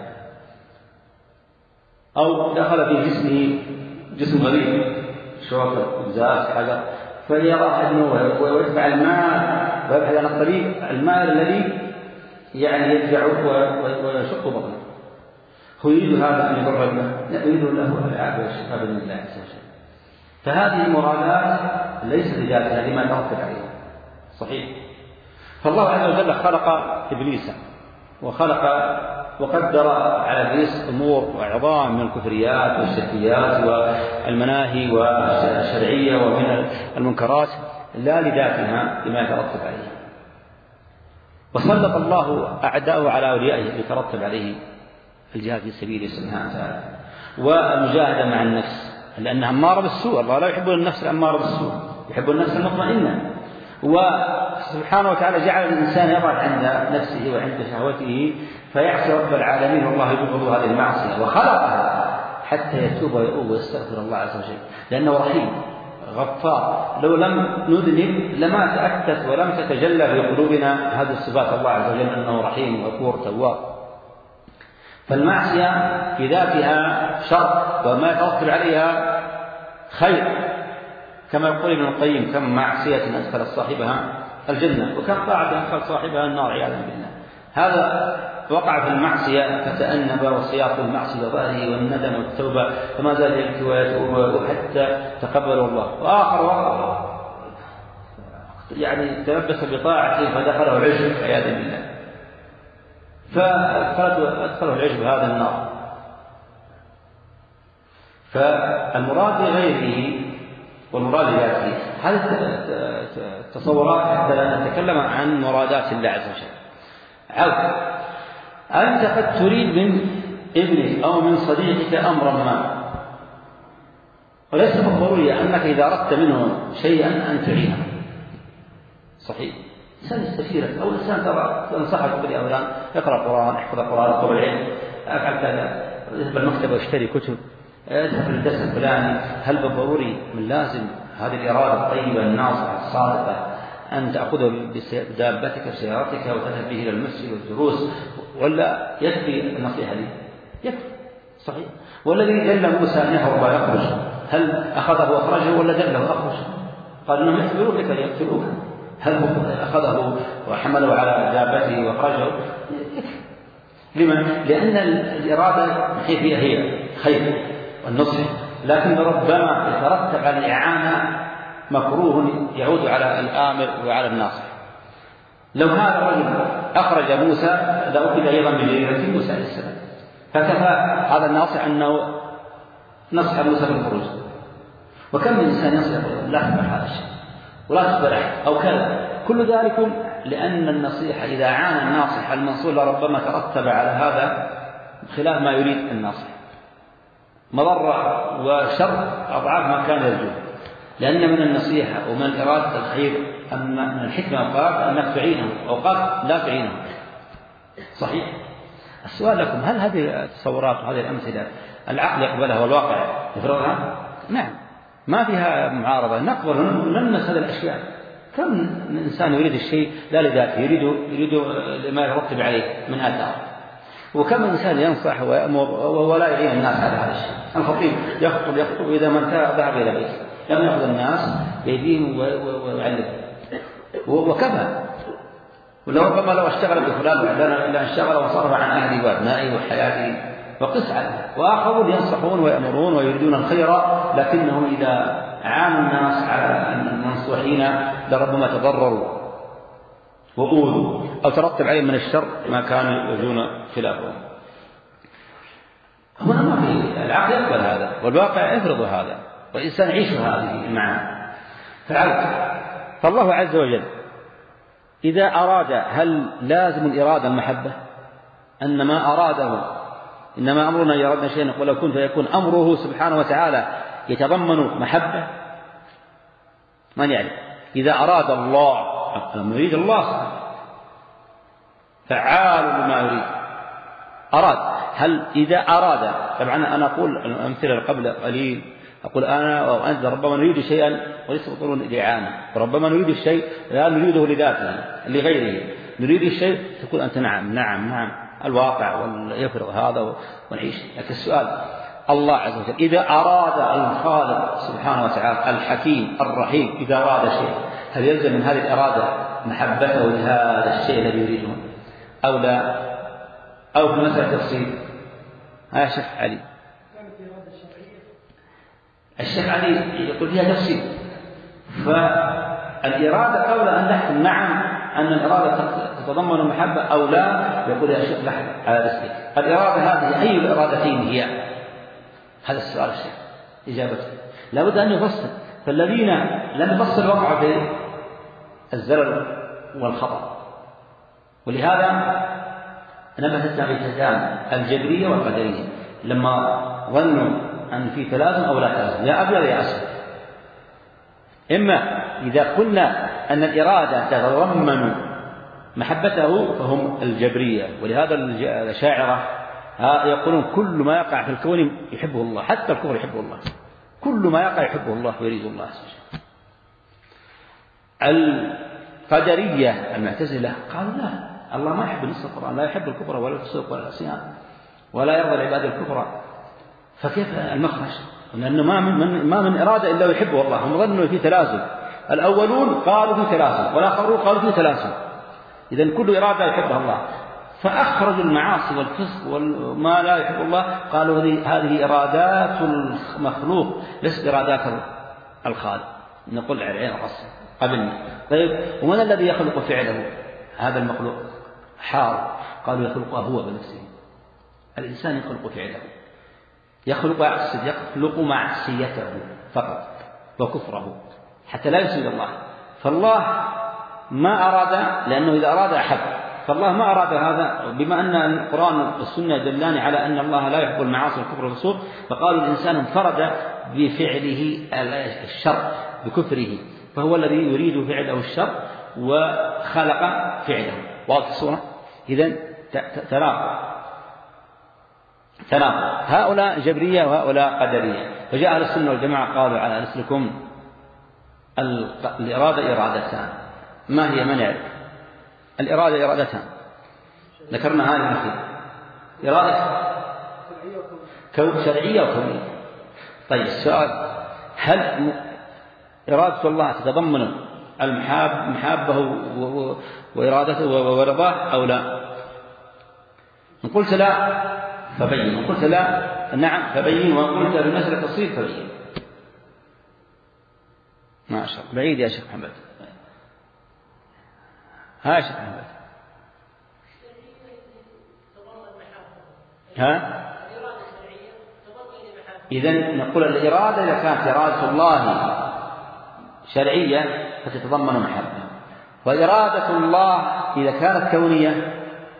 أو دخل في جسمه جسم غريب شوكة إزاز حجر فيرى أنه ويدفع الماء ويبحث عن الطريق الماء الذي يعني يدفعه ويشق بطنه. هو يريد هذا أن يضر ابنه؟ لا، يريد له العافية والشفاء بإذن الله عز وجل. فهذه المرادات ليست لذاتها لما ترتب عليها، صحيح. فالله عز وجل خلق إبليس وخلق وقدر على إبليس أمور وعظام من الكفريات والشركيات والمناهي والشرعية ومن المنكرات لا لذاتها لما يترتب عليها. وسلط الله أعداءه على أوليائه يترتب عليه الجهاد في سبيله سبحانه وتعالى. والمجاهدة مع النفس، لأنها أمارة بالسوء. الله لا يحب النفس الأمارة بالسوء، يحب النفس المطمئنة. وسبحانه وتعالى جعل الإنسان يضع عند نفسه وعند شهوته فيعصي رب العالمين، والله يبغض هذه المعصية وخلقها حتى يتوب ويؤوب ويستغفر الله عز وجل، لأنه رحيم غفار. لو لم نذنب لما تأتت ولم تتجلى في قلوبنا هذه الصفات الله عز وجل، أنه رحيم غفور تواب. فالمعصية في ذاتها شر وما يترتب عليها خير، كما يقول ابن القيم: كم معصية أدخلت صاحبها الجنة وكم طاعة أدخلت صاحبها النار عياذا بالله. هذا وقع في المعصية فتأنب وسياق المعصية ظاهره والندم والتوبة، فما زال يبكي ويتوب حتى تقبله الله. وآخر وقع يعني تلبس بطاعته فدخله العجب عياذا بالله، فأدخله العجب هذا النار. فالمراد لغيره والمراد لذاته، هذه التصورات حتى لا نتكلم عن مرادات الله عز وجل. عود أنت قد تريد من ابنك أو من صديقك أمرا ما، وليس بالضروري أنك إذا أردت منه شيئا أن تعينه. صحيح، إنسان يستشيرك أو إنسان ترى تنصحك بالأولان: اقرأ القرآن، احفظ القرآن، اطلب العلم، افعل كذا، اذهب المكتبة واشتري كتب، اذهب للدرس الفلاني. هل بالضروري من لازم هذه الإرادة الطيبة الناصعة الصادقة أن تأخذه بدابتك بسيارتك وتذهب به إلى المسجد والدروس، ولا يكفي النصيحة لي؟ يكفي. صحيح. والذي دل موسى أن يهرب ويخرج، هل أخذه وأخرجه ولا دله أخرج؟ قال إنهم يحفرون لك ليقتلوك. هل أخذه وحمله على دابته وأخرجه؟ يكفي. لمن؟ لأن الإرادة هي هي خير والنصح، لكن ربما يترتب على الإعانة مكروه يعود على الآمر وعلى الناصح. لو هذا الرجل أخرج موسى لأخذ أيضا بجريرة موسى عليه السلام، فكفى هذا الناصح أنه نصح موسى بالخروج. وكم من إنسان ينصح لا تقبل هذا الشيء ولا تقبل أحد أو كذا، كل ذلك لأن النصيحة إذا عانى الناصح المنصور لربما ترتب على هذا خلاف ما يريد الناصح، مضرة وشر أضعاف ما كان يرجو. لأن من النصيحة ومن إرادة الخير أن من الحكمة أوقات أنك تعينه، أوقات لا تعينه. صحيح. السؤال لكم: هل هذه التصورات وهذه الأمثلة العقل يقبلها والواقع يفرضها؟ نعم، ما فيها معارضة، نقبل ونلمس هذه الأشياء. كم من إنسان يريد الشيء لا لذاته، يريد يريد ما يرتب عليه من آثار. وكم إنسان ينصح ويأمر ولا يعين الناس على هذا الشيء. الخطيب يخطب يخطب إذا ما انتهى ذهب إلى بيته، لم يأخذ الناس بيديهم ويعلم وكفى. ولو ربما لو اشتغل بفلان وعلان إلا انشغل وصرف عن أهله وأبنائه وحياته وقس عليه. وآخرون ينصحون ويأمرون ويريدون الخير، لكنهم إذا عانوا الناس على المنصوحين لربما تضرروا وأوذوا أو ترتب عليهم من الشر ما كانوا يرجون خلافهم. هنا ما في العقل يقبل هذا والواقع يفرض هذا، والإنسان يعيش هذه معه. فالله عز وجل إذا أراد، هل لازم الإرادة المحبة؟ أن ما أراده إنما أمرنا إذا أردنا شيئا نقول لو كن فيكون. أمره سبحانه وتعالى يتضمن محبة؟ من يعرف؟ إذا أراد الله، لما يريد الله فعال لما يريد، أراد. هل إذا أراد، طبعا أنا أقول الأمثلة قبل قليل، أقول أنا وأنت ربما نريد شيئا وليس بطلون الإعانة، وربما نريد الشيء لا نريده لذاته لغيره، نريد الشيء تقول أنت نعم نعم نعم الواقع ويفرض هذا ونعيش. لكن السؤال: الله عز وجل إذا أراد الخالق سبحانه وتعالى الحكيم الرحيم إذا أراد شيء، هل يلزم من هذه الإرادة محبته لهذا الشيء الذي يريده أو لا؟ أو في مسألة تفصيل؟ ها شيخ علي. الشيخ علي يقول فيها تفصيل. فالإرادة قبل أن نحكم نعم أن الإرادة تتضمن المحبة أو لا، يقول يا شيخ لحظة على رسلك، الإرادة هذه أي الإرادتين هي؟ هذا السؤال الشيخ إجابته لابد أن يفصل. فالذين لم يفصل وقعوا في الزلل والخطأ، ولهذا نبتت بتزام الجبرية والقدرية. لما ظنوا أن في تلازم أو لا تلازم، يا أبيض يا أسود. إما إذا قلنا أن الإرادة تتضمن محبته فهم الجبرية، ولهذا الأشاعرة يقولون كل ما يقع في الكون يحبه الله، حتى الكفر يحبه الله، كل ما يقع يحبه الله ويريد الله عز وجل. القدرية المعتزلة قالوا لا، الله ما يحب نص القرآن، لا يحب الكفر ولا الفسوق ولا العصيان ولا يرضى العباد الكفر، فكيف المخرج؟ لأنه ما من, ما من إرادة إلا يحبه الله. هم ظنوا في تلازم، الأولون قالوا في تلازم والآخرون قالوا في تلازم، إذن كل إرادة يحبها الله، فأخرجوا المعاصي والفسق وما لا يحب الله، قالوا هذه إرادات المخلوق ليست إرادات الخالق. نقول على العين والرأس قبلنا. طيب ومن الذي يخلق فعله هذا المخلوق؟ حار، قالوا يخلقه هو بنفسه. الإنسان يخلق فعله، يخلق يخلق معصيته فقط وكفره حتى لا يسجد الله. فالله ما أراد، لأنه إذا أراد أحب، فالله ما أراد هذا. بما أن القرآن والسنة دلان على أن الله لا يحب المعاصي والكفر والفسوق، فقالوا الإنسان انفرد بفعله الشر بكفره، فهو الذي يريد فعله الشر وخلق فعله. واضح الصورة؟ إذن تناقض تناقض، هؤلاء جبرية وهؤلاء قدرية. فجاء أهل السنة والجماعة قالوا على نسلكم الإرادة إرادتان. ما هي؟ من يعرف؟ الإرادة إرادتان ذكرنا هذه الأخير، إرادة شرعية وكونية. طيب السؤال، هل إرادة الله تتضمن المحاب محابه وإرادته ورضاه أو لا؟ إن قلت لا فبين، إن قلت لا نعم فبين، وإن قلت بالمسألة تصير فبين. ما شاء الله، بعيد يا شيخ محمد. ها يا شيخ محمد، ها إذن نقول الإرادة إذا كانت إرادة الله شرعية فتتضمن محبة، وإرادة الله إذا كانت كونية.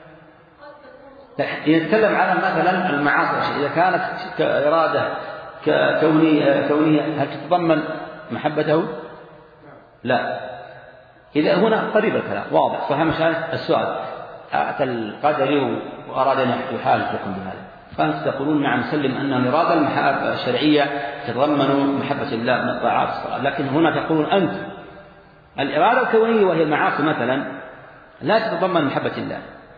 نتكلم على مثلا المعاصي، إذا كانت إرادة كونية كونية هل تتضمن محبته؟ لا. إذا هنا قريب الكلام واضح. فهم السؤال، أتى القدري وأراد أن يحالف لكم بهذا، فأنتم تقولون نعم سلم أن الإرادة المحبة الشرعية تتضمن محبة الله من الطاعات الصلاة، لكن هنا تقولون أنت الإرادة الكونية وهي المعاصي مثلا لا تتضمن محبة الله،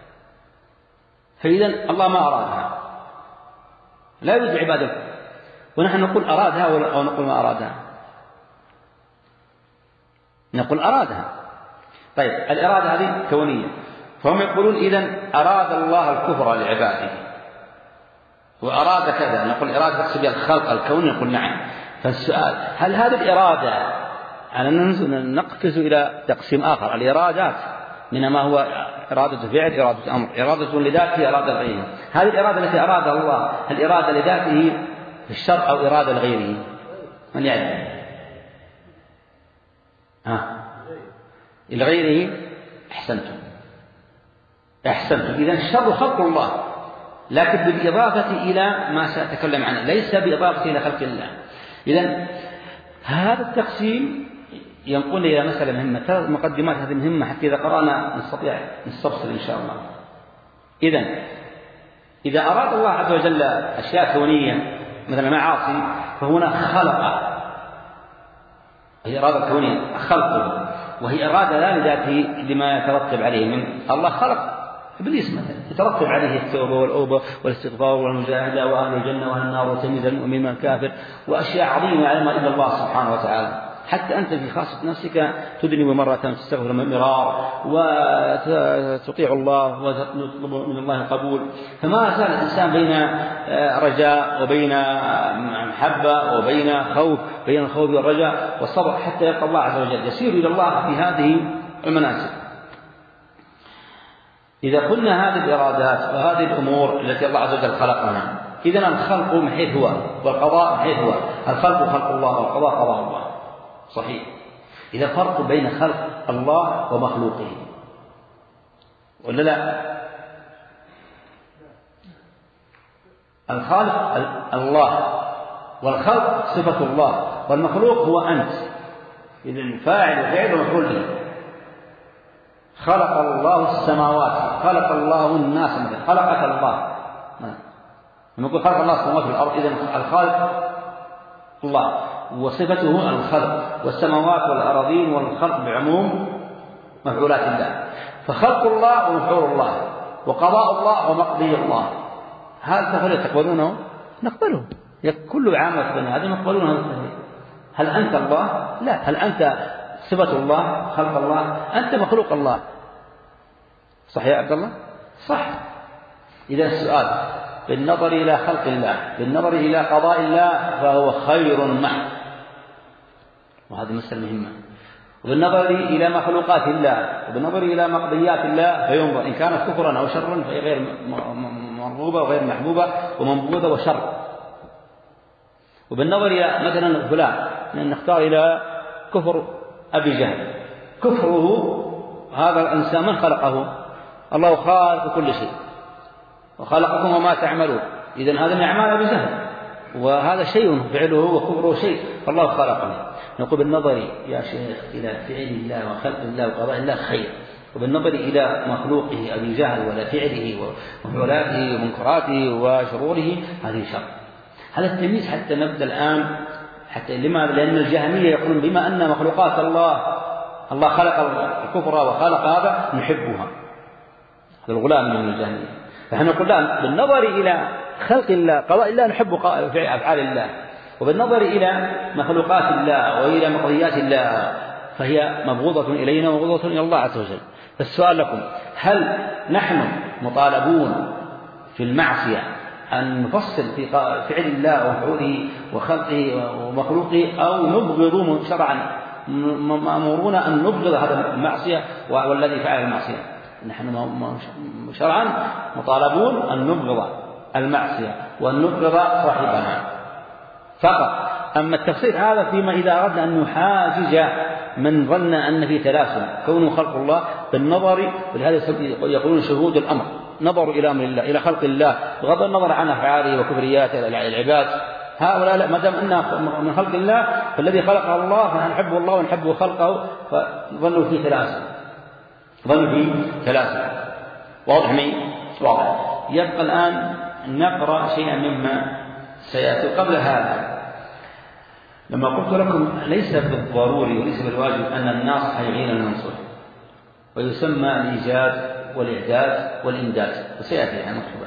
فإذا الله ما أرادها، لا يوجد عبادة، ونحن نقول أرادها أو نقول ما أرادها؟ نقول أرادها. طيب الإرادة هذه كونية، فهم يقولون إذن أراد الله الكفر لعباده وأراد كذا، نقول إرادة تقصد الخلق الكوني، نقول نعم. فالسؤال، هل هذه الإرادة على نقفز إلى تقسيم آخر، الإرادات من ما هو إرادة فعل، إرادة أمر، إرادة لذاته، إرادة لغيره. هذه الإرادة التي أرادها الله هل إرادة لذاته في الشرع أو إرادة لغيره؟ من يعلم؟ ها لغيره. أحسنتم أحسنتم إذن الشر خلق الله، لكن بالإضافة إلى ما سأتكلم عنه، ليس بإضافة إلى خلق الله. إذن هذا التقسيم ينقل إلى مسألة مهمة، ثلاث مقدمات هذه مهمة حتى إذا قرأنا نستطيع نستفصل إن شاء الله. إذن إذا أراد الله عز وجل أشياء كونية مثل معاصي، فهنا خلق، هي إرادة كونية خلقه، وهي إرادة لا لذاته لما يترتب عليه من الله. خلق إبليس مثلا يترتب عليه التوبة والأوبة والاستغفار والمجاهدة وأهل الجنة وأهل النار وتمييز المؤمن من الكافر وأشياء عظيمة يعلمها إلا الله سبحانه وتعالى. حتى أنت في خاصة نفسك تذنب مرة تستغفر مرار وتطيع الله وتطلب من الله القبول. فما زال الإنسان بين رجاء وبين محبة وبين خوف، بين الخوف والرجاء والصبر حتى يلقى الله عز وجل، يسير إلى الله في هذه المناسك. إذا قلنا هذه الإرادات وهذه الأمور التي الله عز وجل خلقها، إذن الخلق من حيث هو والقضاء من حيث هو. الخلق خلق الله والقضاء قضاء الله، صحيح. إذا فرق بين خلق الله ومخلوقه ولا لا؟ الخالق الله، والخلق صفة الله، والمخلوق هو أنت. إذن فاعل وفعل ومفعول به. خلق الله السماوات، خلق الله الناس، مثلا خلقك الله. لما يقول خلق الله السماوات والأرض، إذن الخالق الله وصفته الخلق، والسماوات والأراضين والخلق بعموم مفعولات الله. فخلق الله ومفعول الله، وقضاء الله ومقضي الله. هل تقبلونه؟ نقبله. كل عامة بني آدم يقبلون هذا التهليل. هل أنت الله؟ لا. هل أنت صفة الله، خلق الله؟ أنت مخلوق الله. صح يا عبد الله؟ صح. إذا السؤال بالنظر إلى خلق الله، بالنظر إلى قضاء الله، فهو خير محض، وهذه مسألة مهمة. وبالنظر إلى مخلوقات الله، وبالنظر إلى مقضيات الله، فينظر إن كانت كفرا أو شرا فهي غير مرغوبة وغير محبوبة ومنبوذة وشر. وبالنظر إلى مثلا فلان، نختار إلى كفر أبي جهل، كفره هذا الإنسان من خلقه؟ الله خالق كل شيء، وخلقكم وما تعملون. إذن هذا من أعمال أبي جهل، وهذا شيء فعله وكفره شيء، فالله خلقني. نقول بالنظر يا شيخ إلى فعل الله وخلق الله وقضاء الله خير، وبالنظر إلى مخلوقه أبي جهل ولا فعله ومفعولاته ومنكراته وشروره هذه شر. هذا التمييز حتى نبدأ الآن. حتى لماذا؟ لأن الجهمية يقولون بما أن مخلوقات الله، الله خلق الكفر وخلق هذا نحبها. هذا الغلام من الجهمية. فنحن نقول لا، بالنظر إلى خلق الله قضاء الله نحب أفعال الله، وبالنظر إلى مخلوقات الله وإلى مقضيات الله فهي مبغوضة إلينا ومبغوضة إلى الله عز وجل. فالسؤال لكم، هل نحن مطالبون في المعصية أن نفصل في فعل الله وفعوله وخلقه ومخلوقه، أو نبغض شرعا، مأمورون أن نبغض هذا المعصية والذي فعل المعصية؟ نحن شرعا مطالبون أن نبغض المعصية وأن نبغض صاحبها فقط. أما التفصيل هذا فيما إذا أردنا أن نحاجج من ظن أن في تلاسم كونه خلق الله بالنظر، ولهذا يقولون شهود الأمر، نظر إلى أمر الله، إلى خلق الله، بغض النظر عن أفعاله وكفريات العباد. هؤلاء لا، ما دام أنها من خلق الله فالذي خلقه الله فنحبه الله ونحبه خلقه، فظنوا في تلاسم، ظنوا في تلاسم. واضح مين؟ واضح. يبقى الآن نقرأ شيئا مما سيأتي. قبل هذا لما قلت لكم ليس بالضروري وليس بالواجب أن الناصح يعين المنصوح، ويسمى الإيجاد والإعداد والإمداد، وسيأتي عن مكتوبة.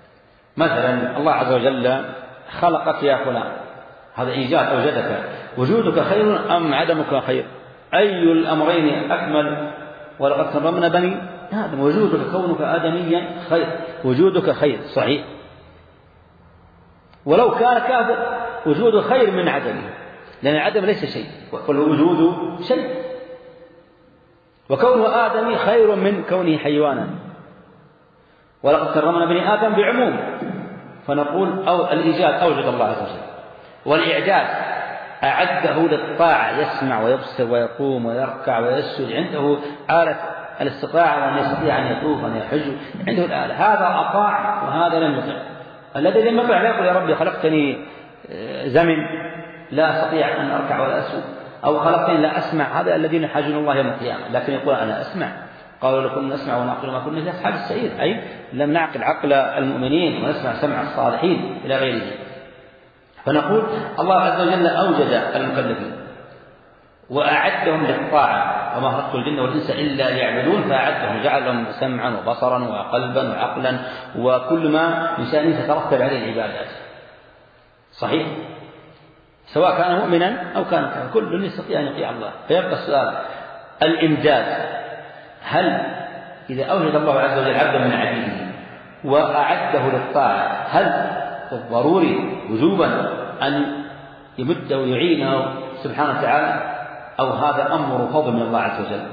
مثلا الله عز وجل خلقك يا فلان، هذا إيجاد، أوجدك. وجودك خير أم عدمك خير؟ أي الأمرين أكمل؟ ولقد كرمنا بني آدم. وجودك كونك آدميا خير، وجودك خير صحيح. ولو كان كافر وجوده خير من عدمه، لأن العدم ليس شيء والوجود شيء. وكونه آدمي خير من كونه حيوانا. ولقد كرمنا بني آدم بعموم، فنقول أو الإيجاد أوجد الله عز وجل، والإعداد أعده للطاعة، يسمع ويبصر ويقوم ويركع ويسجد، عنده آلة الاستطاعة وأن يستطيع أن يطوف وأن يحج، عنده الآلة. هذا أطاع وهذا لم يطع. الذي لم يطع لا يقول يا ربي خلقتني زمن لا أستطيع أن أركع ولا أسجد، أو خلقتني لا أسمع. هذا الذين يحاجون الله يوم القيامة، لكن يقول أنا أسمع. قالوا لو كنا نسمع ونعقل ما كنا لأصحاب السعير، أي لم نعقل عقل المؤمنين ونسمع سمع الصالحين إلى غيره. فنقول الله عز وجل أوجد المكلفين وأعدهم للطاعة، وما خلقت الجن والإنس إلا ليعبدون، فأعدهم جعل لهم سمعا وبصرا وقلبا وعقلا وكل ما من شأنه تترتب عليه العبادات. صحيح؟ سواء كان مؤمنا أو كان كافرا، كل يستطيع أن يطيع الله. فيبقى السؤال الإمداد، هل إذا أوجد الله عز وجل عبدا من عبيده وأعده للطاعة، هل الضروري وجوبا أن يمده ويعينه سبحانه وتعالى، أو هذا أمر فضل من الله عز وجل؟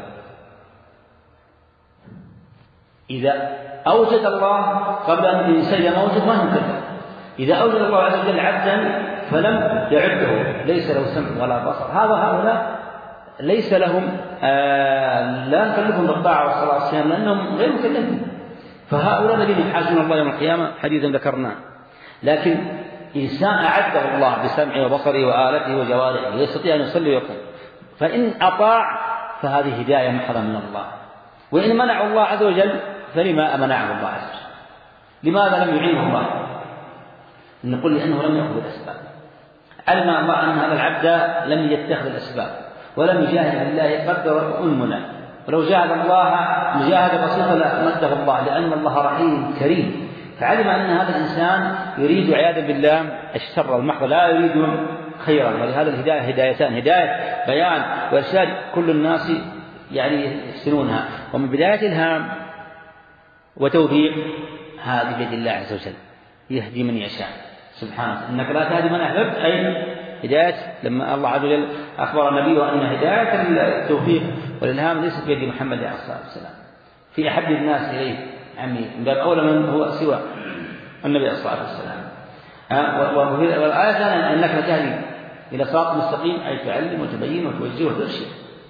إذا أوجد الله قبل أن الإنسان يوجد ما يمكن. إذا أوجد الله عز وجل عبدا فلم يعده، ليس له سمع ولا بصر، هذا هؤلاء ليس لهم آه لا نكلفهم بالطاعة والصلاة والصيام لأنهم غير مكلفين. فهؤلاء الذين يحاسبون الله يوم القيامة حديثا ذكرناه. لكن إنسان أعده الله بسمعه وبصره وآلته وجوارحه يستطيع أن يصلي ويقوم، فإن أطاع فهذه هداية محضة من الله، وإن منعه الله عز وجل فلما منعه الله عز وجل؟ لماذا لم يعينه الله؟ نقول لأنه لم يأخذ الأسباب. علم الله أن هذا العبد لم يتخذ الأسباب ولم يجاهد بالله قدر المنى، ولو جاهد الله مجاهدة بسيطة لمده الله، لأن الله رحيم كريم، فعلم أن هذا الإنسان يريد عياذا بالله الشر المحض لا يريد خيرا. ولهذا الهداية هدايتان: هداية بيان وإرشاد كل الناس يعني يحسنونها، ومن بداية الهام وتوفيق هذه بيد الله عز وجل، يهدي من يشاء سبحانه. إنك لا تهدي من أحببت، أي هداية لما الله عز وجل أخبر النبي أن هداية التوفيق والإلهام ليست بيد محمد عليه الصلاة والسلام، في أحب الناس إليه عمي من باب أولى من هو سوى النبي عليه الصلاة والسلام. والآية ثانية أنك تهدي إلى صراط مستقيم، أي تعلم وتبين وتوجه وترشد.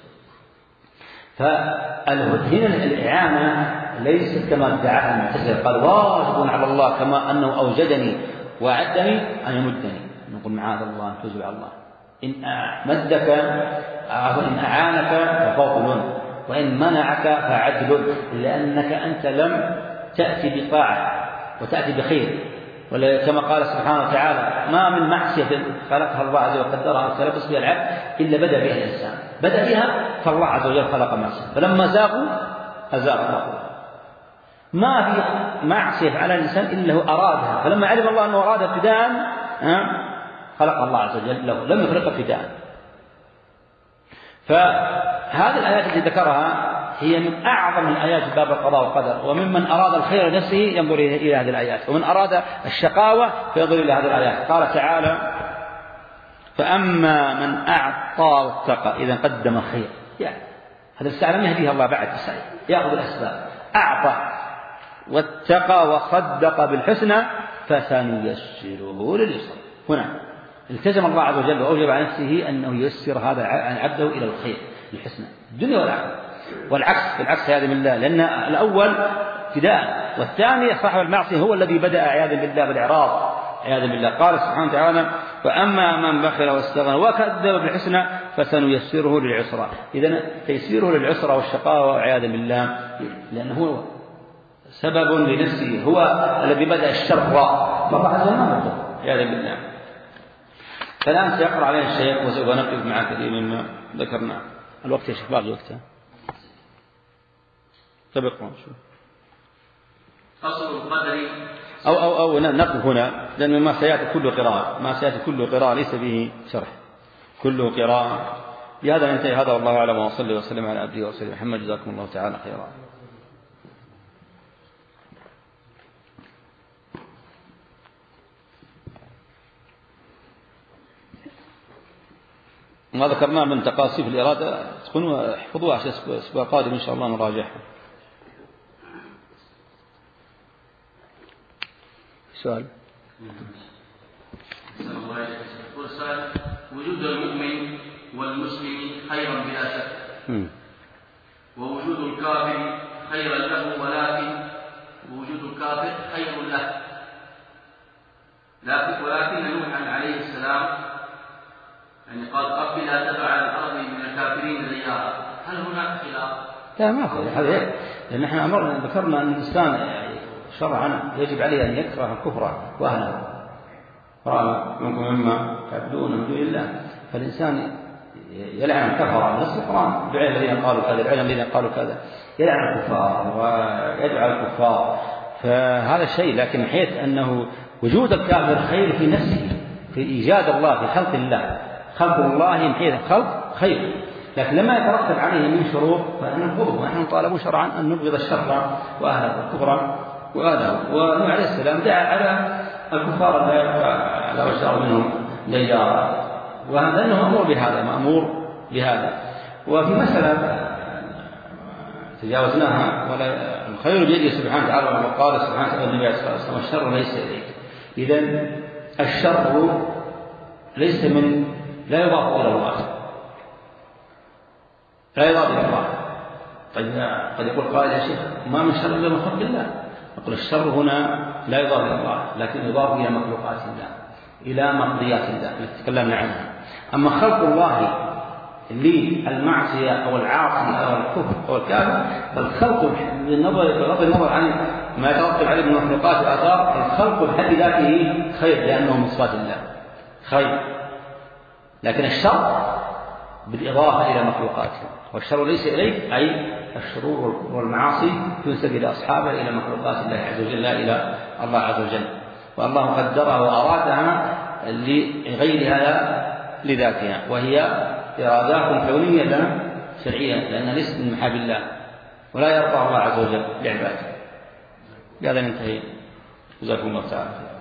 فهنا الإعانة ليست كما ادعاها المعتزلة قال واجب على الله كما أنه أوجدني وأعدني أن يمدني. نقول معاذ الله أن توجب على الله، إن مدك إن أعانك ففضل، وإن منعك فعدل، لأنك أنت لم تأتي بطاعة وتأتي بخير. كما قال سبحانه وتعالى: ما من معصية خلقها الله عز وجل وقدرها وتلبس بها العبد إلا بدأ بها الإنسان، بدأ بها فالله عز وجل خلق معصية، فلما زاغوا أزاغ الله. ما في معصية على الإنسان إلا هو أرادها، فلما علم الله أنه أراد ابتداء خلق الله عز وجل له، لم يخلق ابتداء. فهذه الآيات التي ذكرها هي من أعظم الآيات في باب القضاء والقدر، وممن أراد الخير لنفسه ينظر إلى هذه الآيات، ومن أراد الشقاوة فينظر إلى هذه الآيات. قال تعالى: فأما من أعطى واتقى، إذا قدم خير، يعني هذا الساعة لم يهديها الله بعد الساعة، يأخذ الأسباب، أعطى واتقى وصدق بالحسنى فسنيسره لليسر. هنا التزم الله عز وجل وأوجب على نفسه أنه ييسر هذا عن عبده إلى الخير الحسنى الدنيا والآخرة، والعكس بالعكس هذا من الله، لأن الأول ابتداء، والثاني صاحب المعصية هو الذي بدأ عياذا بالله بالإعراض عياذا بالله. قال سبحانه وتعالى: فأما من بخل واستغنى وكذب بالحسنى فسنيسره للعسرى. إذن تيسيره للعسرى والشقاوة عياذا بالله، لأنه هو سبب لنفسه، هو الذي بدأ الشر، والله عز وجل ما بدأ عياذا بالله. فالآن سيقرأ عليه الشيخ وسوف نقف مع كثير مما ذكرناه. الوقت يا شيخ باقي وقته، سبق شو فصل القدر أو أو أو نقف هنا، لأن ما سيأتي كله قراءة، ما سيأتي كله قراءة ليس به شرح، كله قراءة. بهذا ننتهي هذا، والله أعلم، وصلى وسلم على عبده ورسوله محمد. جزاكم الله تعالى خيرا. ما ذكرناه من تقاصيف الإرادة تكونوا احفظوها عشان الأسبوع القادم إن شاء الله نراجعها. سؤال؟ سؤال: وجود المؤمن والمسلم خيرا بلا شك، ووجود الكافر خيرا له، ولكن وجود الكافر خير له، لكن ولكن نوحا عليه السلام يعني قال: رب لا تدع على الأرض من الكافرين ديارا. هل هناك خلاف؟ لا ما في هذا، لأن احنا أمرنا ذكرنا أن الإنسان يعني شرعا يجب عليه أن يكره الكفر وأهله، رأى منكم مما تعبدون من دون الله، فالإنسان يلعن الكفر. نص القرآن: دعاء الذين قالوا كذا، دعاء الذين قالوا كذا، يلعن الكفار ويدعو الكفار، فهذا الشيء. لكن من حيث أنه وجود الكافر خير في نفسه، في إيجاد الله، في خلق الله، خلق الله من حيث خلق خير، لكن لما يترتب عليه من شروط فننبغضه، ونحن طالبون شرعا أن نبغض الشر وأهله والكفر وأهله. ونوح عليه السلام دعا على الكفار لا يبقى على وجه منهم ديارا، وهذا أنه مأمور بهذا، مأمور بهذا. وفي مسألة تجاوزناها: ولا الخير بيده سبحانه وتعالى، وقال سبحانه وتعالى النبي عليه الصلاة والسلام: الشر ليس إليك. إذن الشر ليس من لا يضاف إلى الله، لا يضاف إلى الله. طيب قد يقول قائل: يا شيخ ما من شر إلا من خلق الله. نقول الشر هنا لا يضاف إلى الله لكن يضاف إلى مخلوقات الله، إلى مرضيات الله التي تكلمنا عنها. أما خلق الله للمعصية أو العاصي أو الكفر أو الكافر، فالخلق بالنظر بغض النظر عن ما يترتب عليه من مخلوقات الآثار، الخلق بحد ذاته خير لأنه من صفات الله خير، لكن الشر بالإضافة إلى مخلوقاته، والشر ليس إليه، أي الشرور والمعاصي تنسب إلى أصحابه إلى مخلوقات الله عز وجل لا إلى الله عز وجل، والله قدرها وأرادها لغير هذا لذاتها، وهي إرادات كونية لا شرعية لأنها ليست من محاب الله ولا يرضى الله عز وجل لعباده. بهذا ننتهي. جزاكم الله تعالى.